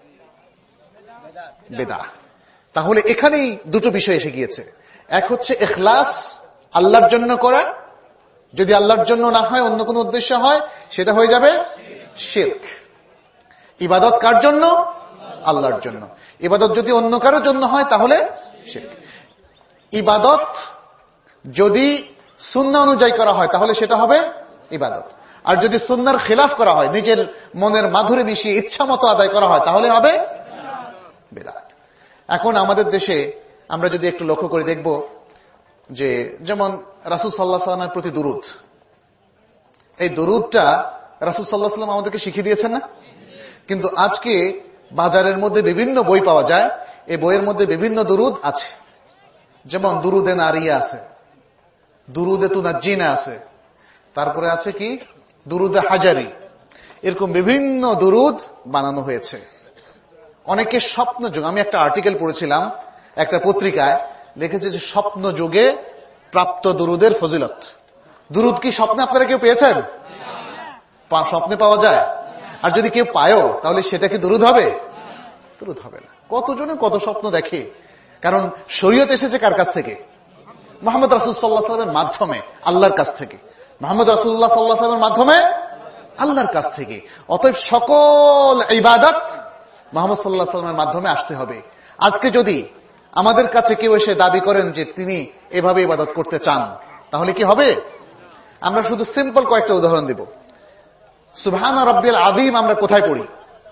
Speaker 2: বেদাত। তাহলে এখানেই দুটো বিষয় এসে গিয়েছে। এক হচ্ছে ইখলাস, আল্লাহর জন্য করা। যদি আল্লাহর জন্য না হয়, অন্য কোনো উদ্দেশ্য হয়, সেটা হয়ে যাবে শিরক। ইবাদত কার জন্য? আল্লাহর জন্য। ইবাদত যদি অন্য কারোর জন্য হয় তাহলে শিরক। ইবাদত যদি সুন্নাহ অনুযায়ী করা হয় তাহলে সেটা হবে ইবাদত। আর যদি সুন্নাহর খেলাফ করা হয়, নিজের মনের মাধুরী মিশিয়ে ইচ্ছা মতো আদায় করা হয়, তাহলে হবে বিদআত। এখন আমাদের দেশে আমরা যদি একটু লক্ষ্য করে দেখব যে, যেমন রাসূল সাল্লাল্লাহু আলাইহি ওয়াসাল্লামের প্রতি দুরূদ, এই দুরূদটা রাসূল সাল্লাল্লাহু আলাইহি ওয়াসাল্লাম আমাদেরকে শিখিয়ে দিয়েছেন না? কিন্তু আজকে বাজারের মধ্যে বিভিন্ন বই পাওয়া যায়, এই বইয়ের মধ্যে বিভিন্ন দুরূদ আছে। যেমন দুরুদে নারিয়া আছে, দুরুদে তুনাজ্জিনা আছে, তারপরে আছে কি দুরুদে হাজারি, এরকম বিভিন্ন দুরুদ বানানো হয়েছে। অনেকে স্বপ্ন যুগ, আমি একটা আর্টিকেল পড়েছিলাম একটা পত্রিকায়, লিখেছে যে স্বপ্ন যুগে প্রাপ্ত দুরুদের ফজিলত। দুরুদ কি স্বপ্নে আপনারা কেউ পেয়েছেন? স্বপ্নে পাওয়া যায়? আর যদি কেউ পায়ও, তাহলে সেটা কি দুরুদ হবে? দুরুদ হবে না। কতজনে কত স্বপ্ন দেখে। কারণ শরীয়ত এসেছে কার কাছ থেকে? মুহাম্মদ রাসূল সাল্লাল্লাহু আলাইহি ওয়াসাল্লামের মাধ্যমে, আল্লাহর কাছ থেকে। মুহাম্মদ রাসূলুল্লাহ সাল্লাল্লাহু আলাইহি ওয়াসাল্লামের মাধ্যমে, আল্লাহর কাছ থেকে। অতএব সকল ইবাদত মুহাম্মদ সাল্লাল্লাহু আলাইহি ওয়াসাল্লামের মাধ্যমে আসতে হবে। আজকে যদি আমাদের কাছে কেউ এসে দাবি করেন যে তিনি এভাবে ইবাদত করতে চান, তাহলে কি হবে? আমরা শুধু সিম্পল কয়েকটা উদাহরণ দেব। সুবহান রাব্বিল আযীম আমরা কোথায় পড়ি?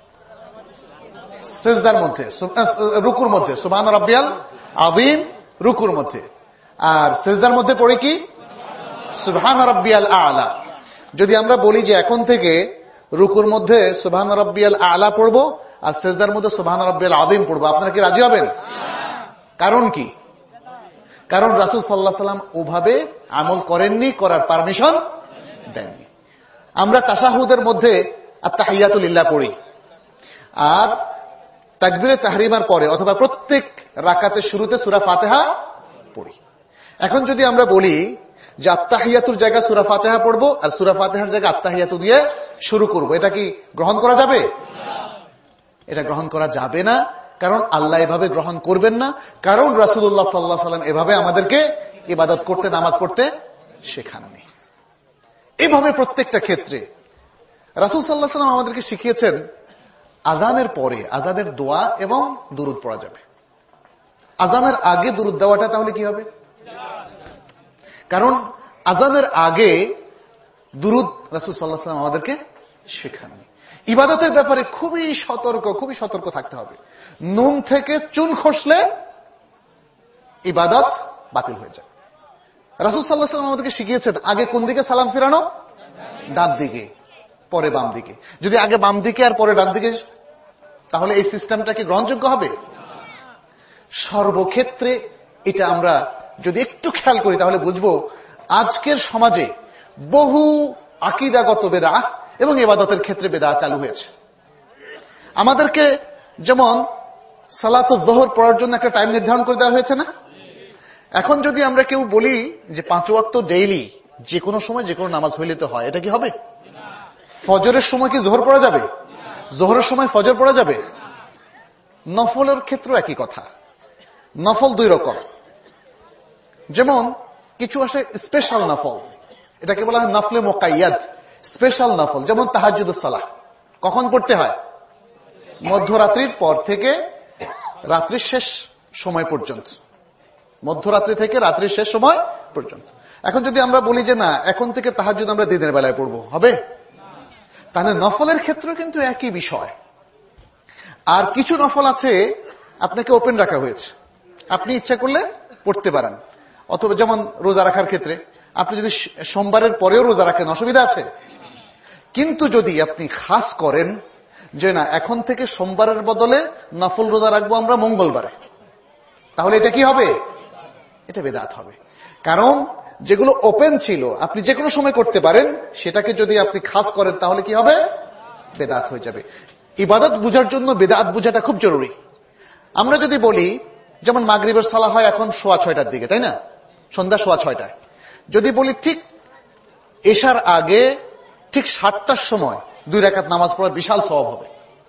Speaker 2: সিজদার মধ্যে, রুকুর মধ্যে। সুবহান রাব্বিয়াল আযীম রুকুর মধ্যে। আর সিজদার মধ্যে পড়ি কি? সুবহান রাব্বিয়াল আ'লা। যদি আমরা বলি যে এখন থেকে রুকুর মধ্যে সুবহান রাব্বিয়াল আলা পড়বো আর সিজদার মধ্যে সুবহান রাব্বিয়াল আযীম পড়বো, আপনারা কি রাজি হবেন? কারণ কি? কারণ রাসূল সাল্লাল্লাহু আলাইহি ওয়াসাল্লাম ওভাবে আমল করেননি, করার পারমিশন দেননি। আমরা তাশাহুদের মধ্যে আত-তাহিয়াতু লিল্লাহ পড়ি, আর তাকবীরে তাহরিমার পরে অথবা প্রত্যেক রাকাতের শুরুতে সূরা ফাতিহা পড়ি। এখন যদি আমরা বলি যে আত-তাহিয়াতুর জায়গায় সূরা ফাতিহা পড়বো আর সূরা ফাতিহার জায়গায় আত-তাহিয়াতু দিয়ে শুরু করব, এটা কি গ্রহণ করা যাবে? এটা গ্রহণ করা যাবে না। কারণ আল্লাহ এভাবে গ্রহণ করবেন না, কারণ রাসূলুল্লাহ সাল্লাল্লাহু আলাইহি ওয়াসাল্লাম এভাবে আমাদেরকে ইবাদত করতে, নামাজ পড়তে শেখাননি। এভাবে প্রত্যেকটা ক্ষেত্রে রাসূল সাল্লাল্লাহু আলাইহি ওয়াসাল্লাম আমাদেরকে শিখিয়েছেন আযানের পরে আযানের দোয়া এবং দুরূদ পড়া যাবে। আযানের আগে দুরূদ দেওয়াটা তাহলে কি হবে? কারণ আযানের আগে দুরূদ রাসূল সাল্লাল্লাহু আলাইহি ওয়াসাল্লাম আমাদেরকে শেখাননি। ইবাদতের ব্যাপারে খুবই সতর্ক, খুবই সতর্ক থাকতে হবে। নুন থেকে চুন খসলে ইবাদত বাতিল হয়ে যায়। রাসূল সাল্লাল্লাহু আলাইহি ওয়াসাল্লাম আমাদেরকে শিখিয়েছেন আগে কোন দিকে সালাম ফেরানো? ডান দিকে, পরে বাম দিকে। যদি আগে বাম দিকে আর পরে ডান দিকে, তাহলে এই সিস্টেমটা কি গ্রহণযোগ্য হবে? সর্বক্ষেত্রে এটা আমরা যদি একটু খেয়াল করি তাহলে বুঝবো আজকের সমাজে বহু আকীদাগত বেদাত এবং ইবাদতের ক্ষেত্রে বেদাত চালু হয়েছে। আমাদেরকে যেমন সালাতুল যোহর পড়ার জন্য একটা টাইম নির্ধারণ করে দেওয়া হয়েছে না? এখন যদি আমরা কেউ বলি যে পাঁচ ওয়াক্ত ডেইলি যে কোনো সময় যে কোনো নামাজ হইলে তো হয়, এটা কি হবে? ফজরের সময় কি যোহর পড়া যাবে? যোহরের সময় ফজর পড়া যাবে? নফলের ক্ষেত্রে একই কথা। নফল দুই রকম, যেমন কিছু আসে স্পেশাল নফল, এটাকে বলা হয় নফলে মুকাইয়াদ, স্পেশাল নফল। যেমন তাহাজ্জুদুস সালাহ কখন পড়তে হয়? মধ্যরাত্রির পর থেকে রাত্রির শেষ সময় পর্যন্ত, মধ্যরাত্রি থেকে রাত্রির শেষ সময় পর্যন্ত। এখন যদি আমরা বলি যে না এখন থেকে তাহাজ্জুদ আমরা দিনের বেলায় পড়বো, হবে? তাহলে নফলের ক্ষেত্রে কিন্তু একই বিষয়। আর কিছু নফল আছে আপনাকে ওপেন রাখা হয়েছে, আপনি ইচ্ছা করলে পড়তে পারেন। অথবা যেমন রোজা রাখার ক্ষেত্রে আপনি যদি সোমবারের পরেও রোজা রাখেন অসুবিধা আছে, কিন্তু যদি আপনি খাস করেন যে না এখন থেকে সোমবারের বদলে নফল রোজা রাখবো আমরা মঙ্গলবারে, তাহলে এটা কি হবে? এটা বেদাত হবে। কারণ যেগুলো ওপেন ছিল আপনি যে কোনো সময় করতে পারেন, সেটাকে যদি আপনি খাস করেন তাহলে কি হবে? বেদাত হয়ে যাবে। ইবাদত বুঝার জন্য বেদাত বুঝাটা খুব জরুরি। আমরা যদি বলি যেমন মাগরিবের সালাহ হয় এখন সোয়া ছয়টার দিকে, তাই না? সন্ধ্যা সোয়া ছয়টায়। যদি বলি ঠিক এশার আগে ঠিক সাতটার সময় দুই রাকাত নামাজ পড়ার বিশাল সওয়াব হবে,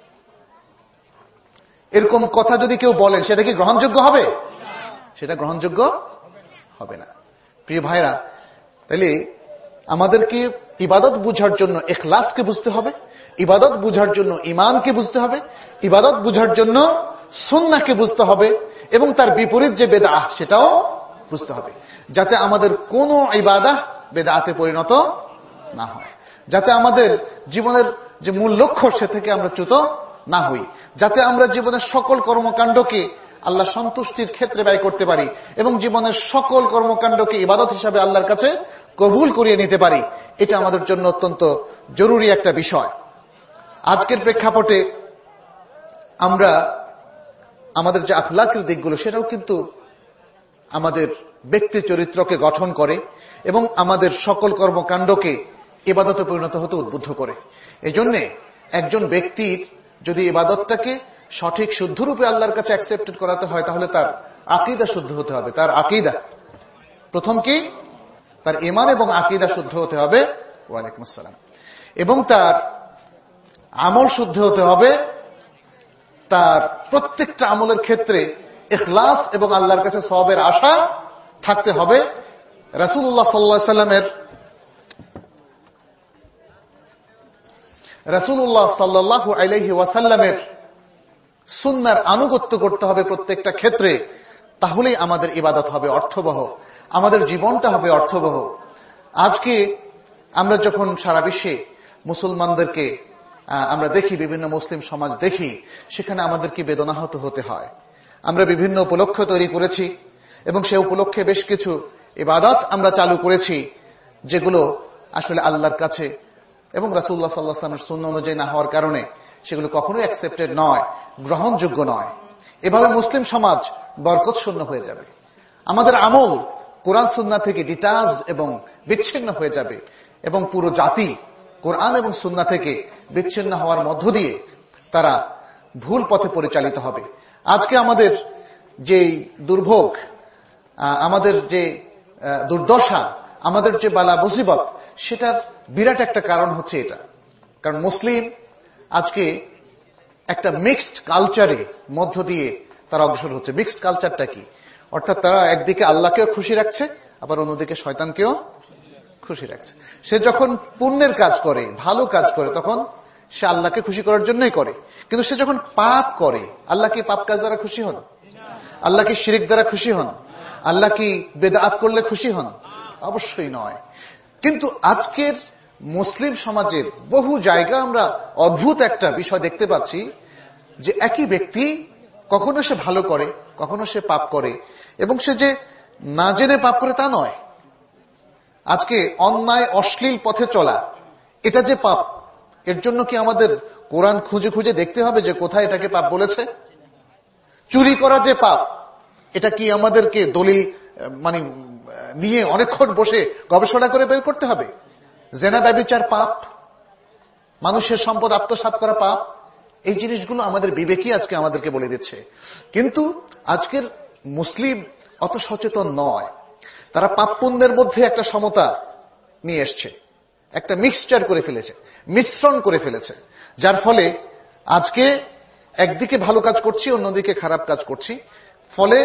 Speaker 2: এরকম কথা যদি কেউ বলেন সেটা কি গ্রহণযোগ্য হবে? সেটা গ্রহণযোগ্য হবে না। প্রিয় ভাইরা, তাহলে আমাদেরকে ইবাদত বুঝার জন্য ইখলাসকে বুঝতে হবে, ইবাদত বুঝার জন্য ঈমানকে বুঝতে হবে, ইবাদত বুঝার জন্য সুন্নাহকে বুঝতে হবে, এবং তার বিপরীত যে বেদাত সেটাও বুঝতে হবে, যাতে আমাদের কোনো ইবাদত বেদাতে পরিণত না হয়, যাতে আমাদের জীবনের যে মূল লক্ষ্য সে থেকে আমরা চ্যুত না হই, যাতে আমরা জীবনের সকল কর্মকাণ্ডকে আল্লাহ সন্তুষ্টির ক্ষেত্রে ব্যয় করতে পারি এবং জীবনের সকল কর্মকাণ্ডকে ইবাদত হিসাবে আল্লাহর কাছে কবুল করিয়ে নিতে পারি। এটা আমাদের জন্য অত্যন্ত জরুরি একটা বিষয়। আজকের প্রেক্ষাপটে আমরা আমাদের যে আখলাকের দিকগুলো সেটাও কিন্তু আমাদের ব্যক্তি চরিত্রকে গঠন করে এবং আমাদের সকল কর্মকাণ্ডকে ইবাদতে পরিণত হতে উদ্বুদ্ধ করে। এই জন্যে একজন ব্যক্তির যদি ইবাদতটাকে সঠিক শুদ্ধরূপে আল্লাহর কাছে অ্যাকসেপ্টেড করাতে হয় তাহলে তার আকীদা শুদ্ধ হতে হবে। তার আকীদা প্রথম কি? তার ঈমান এবং আকীদা শুদ্ধ হতে হবে, ওয়ালাইকুম আসসালাম, এবং তার আমল শুদ্ধ হতে হবে। তার প্রত্যেকটা আমলের ক্ষেত্রে ইখলাস এবং আল্লাহর কাছে সওয়াবের আশা থাকতে হবে। রাসূলুল্লাহ সাল্লাল্লাহু আলাইহি সাল্লামের রাসূলুল্লাহ সাল্লাল্লাহু আলাইহি ওয়াসাল্লামের সুন্নাহর আনুগত্য করতে হবে প্রত্যেকটা ক্ষেত্রে, তাহলেই আমাদের ইবাদত হবে অর্থবহ, আমাদের জীবনটা হবে অর্থবহ। আজকে আমরা যখন সারা বিশ্বে মুসলমানদেরকে আমরা দেখি, বিভিন্ন মুসলিম সমাজ দেখি, সেখানে আমাদেরকে বেদনাহত হতে হয়। আমরা বিভিন্ন উপলক্ষ তৈরি করেছি এবং সে উপলক্ষে বেশ কিছু ইবাদত আমরা চালু করেছি যেগুলো আসলে আল্লাহর কাছে এবং রাসূলুল্লাহ সাল্লাল্লাহু আলাইহি ওয়াসাল্লামের সুন্নাহ অনুযায়ী না হওয়ার কারণে সেগুলো কখনোই অ্যাকসেপ্টেড নয়, গ্রহণযোগ্য নয়। এভাবে মুসলিম সমাজ বরকত শূন্য হয়ে যাবে। আমাদের আমল কোরআন সুন্নাহ থেকে ডিটাচড এবং বিচ্ছিন্ন হয়ে যাবে এবং পুরো জাতি কোরআন এবং সুন্নাহ থেকে বিচ্ছিন্ন হওয়ার মধ্য দিয়ে তারা ভুল পথে পরিচালিত হবে। আজকে আমাদের যে দুর্ভোগ, আমাদের যে দুর্দশা, আমাদের যে বালা মুসিবত, সেটার বিরাট একটা কারণ হচ্ছে এটা। কারণ মুসলিম আজকে একটা মিক্সড কালচারে মধ্য দিয়ে তারা অগ্রসর হচ্ছে। মিক্সড কালচারটা কি? অর্থাৎ তারা একদিকে আল্লাহকেও খুশি রাখছে, আবার অন্যদিকে শয়তানকেও খুশি রাখছে। সে যখন পুণ্যের কাজ করে, ভালো কাজ করে, তখন সে আল্লাহকে খুশি করার জন্যই করে। কিন্তু সে যখন পাপ করে, আল্লাহ কি পাপ কাজ দ্বারা খুশি হন? আল্লাহ কি শিরক দ্বারা খুশি হন? আল্লাহ কি বেদাত করলে খুশি হন? অবশ্যই নয়। কিন্তু আজকের মুসলিম সমাজের বহু জায়গা আমরা অদ্ভুত একটা বিষয় দেখতে পাচ্ছি, যে একই ব্যক্তি কখনো সে ভালো করে, কখনো সে পাপ করে, এবং সে যে না জেনে পাপ করে তা নয়। আজকে অন্যায় অশ্লীল পথে চলা, এটা যে পাপ, এর জন্য কি আমাদের কোরআন খুঁজে খুঁজে দেখতে হবে যে কোথায় এটাকে পাপ বলেছে? চুরি করা যে পাপ, এটা কি আমাদেরকে দলিল মানে নিয়ে অনেকক্ষণ বসে গবেষণা করে বের করতে হবে? জেনা ব্যভিচার পাপ, মানুষের সম্পদ আত্মসাৎ করা পাপ। এই জিনিসগুলো আমাদের বিবেকই আজকে আমাদেরকে বলে দিচ্ছে। কিন্তু আজকের মুসলিম অত সচেতন নয়। তারা পাপ পুণ্যের মধ্যে একটা সমতা নিয়ে এসছে, একটা মিক্সচার করে ফেলেছে, মিশ্রণ করে ফেলেছে, যার ফলে আজকে একদিকে ভালো কাজ করছি, অন্যদিকে খারাপ কাজ করছি। ফলে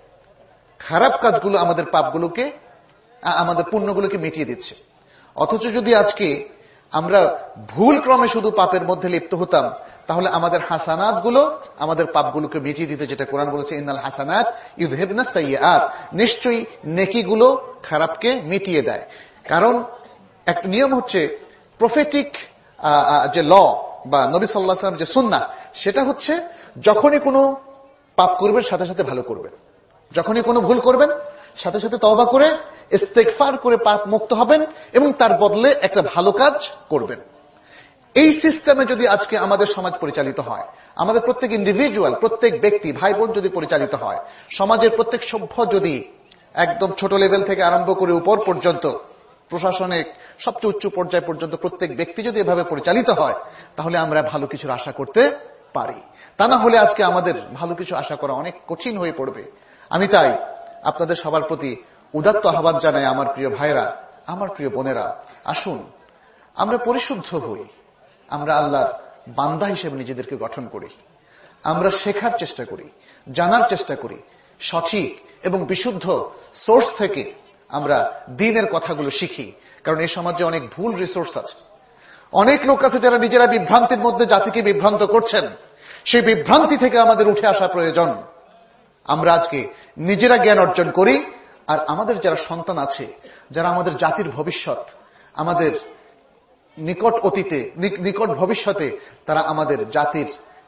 Speaker 2: খারাপ কাজগুলো আমাদের পাপগুলোকে, আমাদের পুণ্যগুলোকে মিটিয়ে দিচ্ছে। অথচ যদি আজকে আমরা ভুল ক্রমে শুধু পাপের মধ্যে লিপ্ত হতাম, তাহলে আমাদের হাসানাত গুলো আমাদের পাপগুলোকে মিটিয়ে দিতে, যেটা কোরআন বলেছে ইন্নাল হাসানাত ইউযহিবনা সাইয়্যাত, নিশ্চয়ই নেকিগুলো খারাপকে মিটিয়ে দেয়। কারণ একটা নিয়ম হচ্ছে প্রফেটিক যে ল বা নবী সাল্লাল্লাহু আলাইহি ওয়াসাল্লাম যে সুন্নাহ, সেটা হচ্ছে যখনই কোনো পাপ করবেন সাথে সাথে ভালো করবেন, যখনই কোনো ভুল করবেন সাথে সাথে তওবা করে ইস্তেগফার করে পাপ মুক্ত হবেন এবং তার বদলে একটা ভালো কাজ করবেন। এই সিস্টেমে যদি আজকে আমাদের সমাজ পরিচালিত হয়, আমাদের প্রত্যেক ইন্ডিভিজুয়াল, প্রত্যেক ব্যক্তি, ভাই বোন যদি পরিচালিত হয়, সমাজের প্রত্যেক সভ্য যদি একদম ছোট লেভেল থেকে আরম্ভ করে উপর পর্যন্ত, প্রশাসনিক সবচেয়ে উচ্চ পর্যায় পর্যন্ত প্রত্যেক ব্যক্তি যদি এভাবে পরিচালিত হয়, তাহলে আমরা ভালো কিছুর আশা করতে পারি। তা না হলে আজকে আমাদের ভালো কিছু আশা করা অনেক কঠিন হয়ে পড়বে। আমি তাই আপনাদের সবার প্রতি উদাত্ত আহ্বান জানাই, আমার প্রিয় ভাইরা, আমার প্রিয় বোনেরা, আসুন আমরা পরিশুদ্ধ হই, আমরা আল্লাহর বান্দা হিসেবে নিজেদেরকে গঠন করি, আমরা শেখার চেষ্টা করি, জানার চেষ্টা করি, সঠিক এবং বিশুদ্ধ সোর্স থেকে আমরা দ্বীনের কথাগুলো শিখি। কারণ এই সমাজে অনেক ভুল রিসোর্স আছে, অনেক লোক আছে যারা নিজেরা বিভ্রান্তির মধ্যে জাতিকে বিভ্রান্ত করছেন। সেই বিভ্রান্তি থেকে আমাদের উঠে আসা প্রয়োজন। আমরা আজকে নিজেরা জ্ঞান অর্জন করি, আর আমাদের যারা সন্তান আছে, যারা আমাদের জাতির ভবিষ্যৎ, আমাদের নিকট অতীতে নিকট ভবিষ্যতে তারা আমাদের জাতির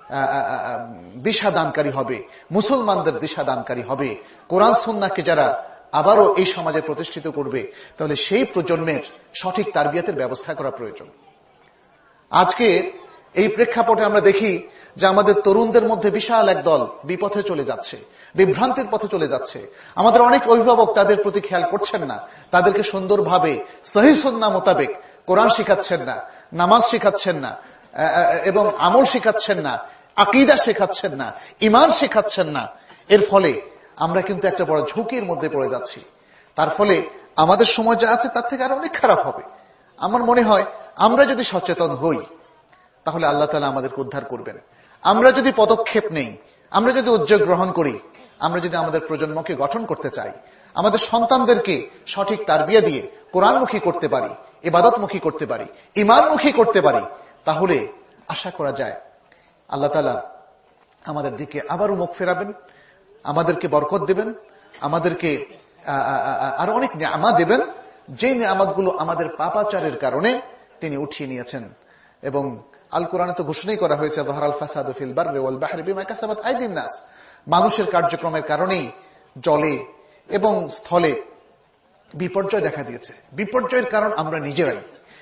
Speaker 2: দিশাদানকারী হবে, মুসলমানদের দিশাদানকারী হবে, কোরআন সুন্নাহকে যারা আবারও এই সমাজে প্রতিষ্ঠিত করবে, তাহলে সেই প্রজন্মের সঠিক তারবিয়াতের ব্যবস্থা করা প্রয়োজন। আজকে এই প্রেক্ষাপটে আমরা দেখি যে আমাদের তরুণদের মধ্যে বিশাল এক দল বিপথে চলে যাচ্ছে, বিভ্রান্তির পথে চলে যাচ্ছে। আমাদের অনেক অভিভাবক তাদের প্রতি খেয়াল করছেন না, তাদেরকে সুন্দরভাবে সহিহ সুন্নাহ মোতাবেক কোরআন শিখাচ্ছেন না, নামাজ শিখাচ্ছেন না, এবং আমল শিখাচ্ছেন না, আকীদা শেখাচ্ছেন না, ঈমান শেখাচ্ছেন না। এর ফলে আমরা কিন্তু একটা বড় ঝুঁকির মধ্যে পড়ে যাচ্ছি। তার ফলে আমাদের সময় যা আছে তার থেকে আরো অনেক খারাপ হবে। আমার মনে হয় আমরা যদি সচেতন হই, তাহলে আল্লাহ তাআলা আমাদেরকে উদ্ধার করবেন। আমরা যদি পদক্ষেপ নেই, আমরা যদি উদ্যোগ গ্রহণ করি, আমরা যদি আমাদের প্রজন্মকে গঠন করতে চাই, আমাদের সন্তানদেরকে সঠিক তারবিয়া দিয়ে কোরআনমুখী করতে পারি, ইবাদতমুখী করতে পারি, ঈমানমুখী করতে পারি, তাহলে আশা করা যায় আল্লাহ তাআলা আমাদের দিকে আবারও মুখ ফেরাবেন, আমাদেরকে বরকত দেবেন, আমাদেরকে আরো অনেক নিয়ামত দেবেন, যে নিয়ামতগুলো আমাদের পাপাচারের কারণে তিনি উঠিয়ে নিয়েছেন। এবং আল কোরআনে তো ঘোষণাই করা হয়েছে, যাহারাল ফাসাদু ফিল বাররি ওয়াল বাহরি বিমা কাসাবাত আইদিন নাস, মানুষের কার্যক্রমের কারণেই জলে এবং স্থলে বিপর্যয় দেখা দিয়েছে। বিপর্যয়ের কারণ আমরা নিজেরাই।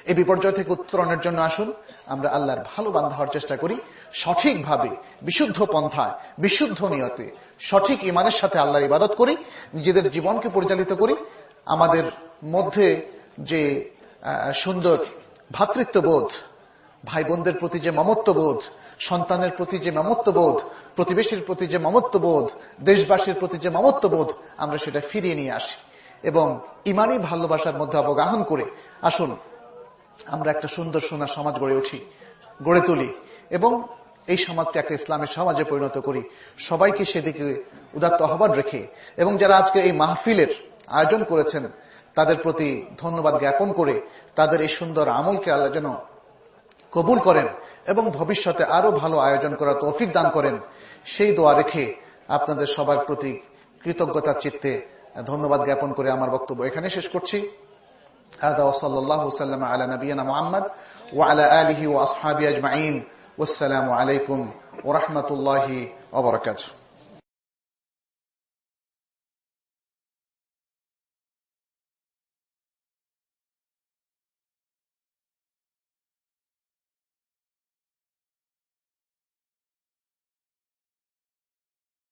Speaker 2: এই বিপর্যয় থেকে উত্তরণের জন্য আসুন আমরা আল্লাহর ভালো বান্দা হওয়ার চেষ্টা করি, সঠিকভাবে বিশুদ্ধ পন্থায় বিশুদ্ধ নিয়তে সঠিক ঈমানের সাথে আল্লাহর ইবাদত করি, নিজেদের জীবনকে পরিচালিত করি। আমাদের মধ্যে যে সুন্দর ভ্রাতৃত্ববোধ, ভাই বোনদের প্রতি যে মমত্ববোধ, সন্তানের প্রতি যে মমত্ববোধ, প্রতিবেশীর প্রতি যে মমত্ববোধ, দেশবাসীর প্রতি যে মমত্ববোধ, আমরা সেটা ফিরিয়ে নিয়ে আসি এবং ইমানি ভালোবাসার মধ্যে অবগাহন করে আসুন আমরা একটা সুন্দর সোনা সমাজ গড়ে উঠি, গড়ে তুলি এবং এই সমাজকে একটা ইসলামের সমাজে পরিণত করি। সবাইকে সেদিকে উদাত্ত আহ্বান রেখে এবং যারা আজকে এই মাহফিলের আয়োজন করেছেন তাদের প্রতি ধন্যবাদ জ্ঞাপন করে তাদের এই সুন্দর আমলকে আল্লাহ যেন কবুল করেন এবং ভবিষ্যতে আরো ভালো আয়োজন করার তৌফিক দান করেন, সেই দোয়া রেখে আপনাদের সবার প্রতি কৃতজ্ঞতার চিত্তে ধন্যবাদ জ্ঞাপন করে আমার বক্তব্য এখানে শেষ করছি। هذا وصلى الله وسلم على نبينا محمد وعلى آله وأصحابه أجمعين والسلام عليكم ورحمة الله وبركاته.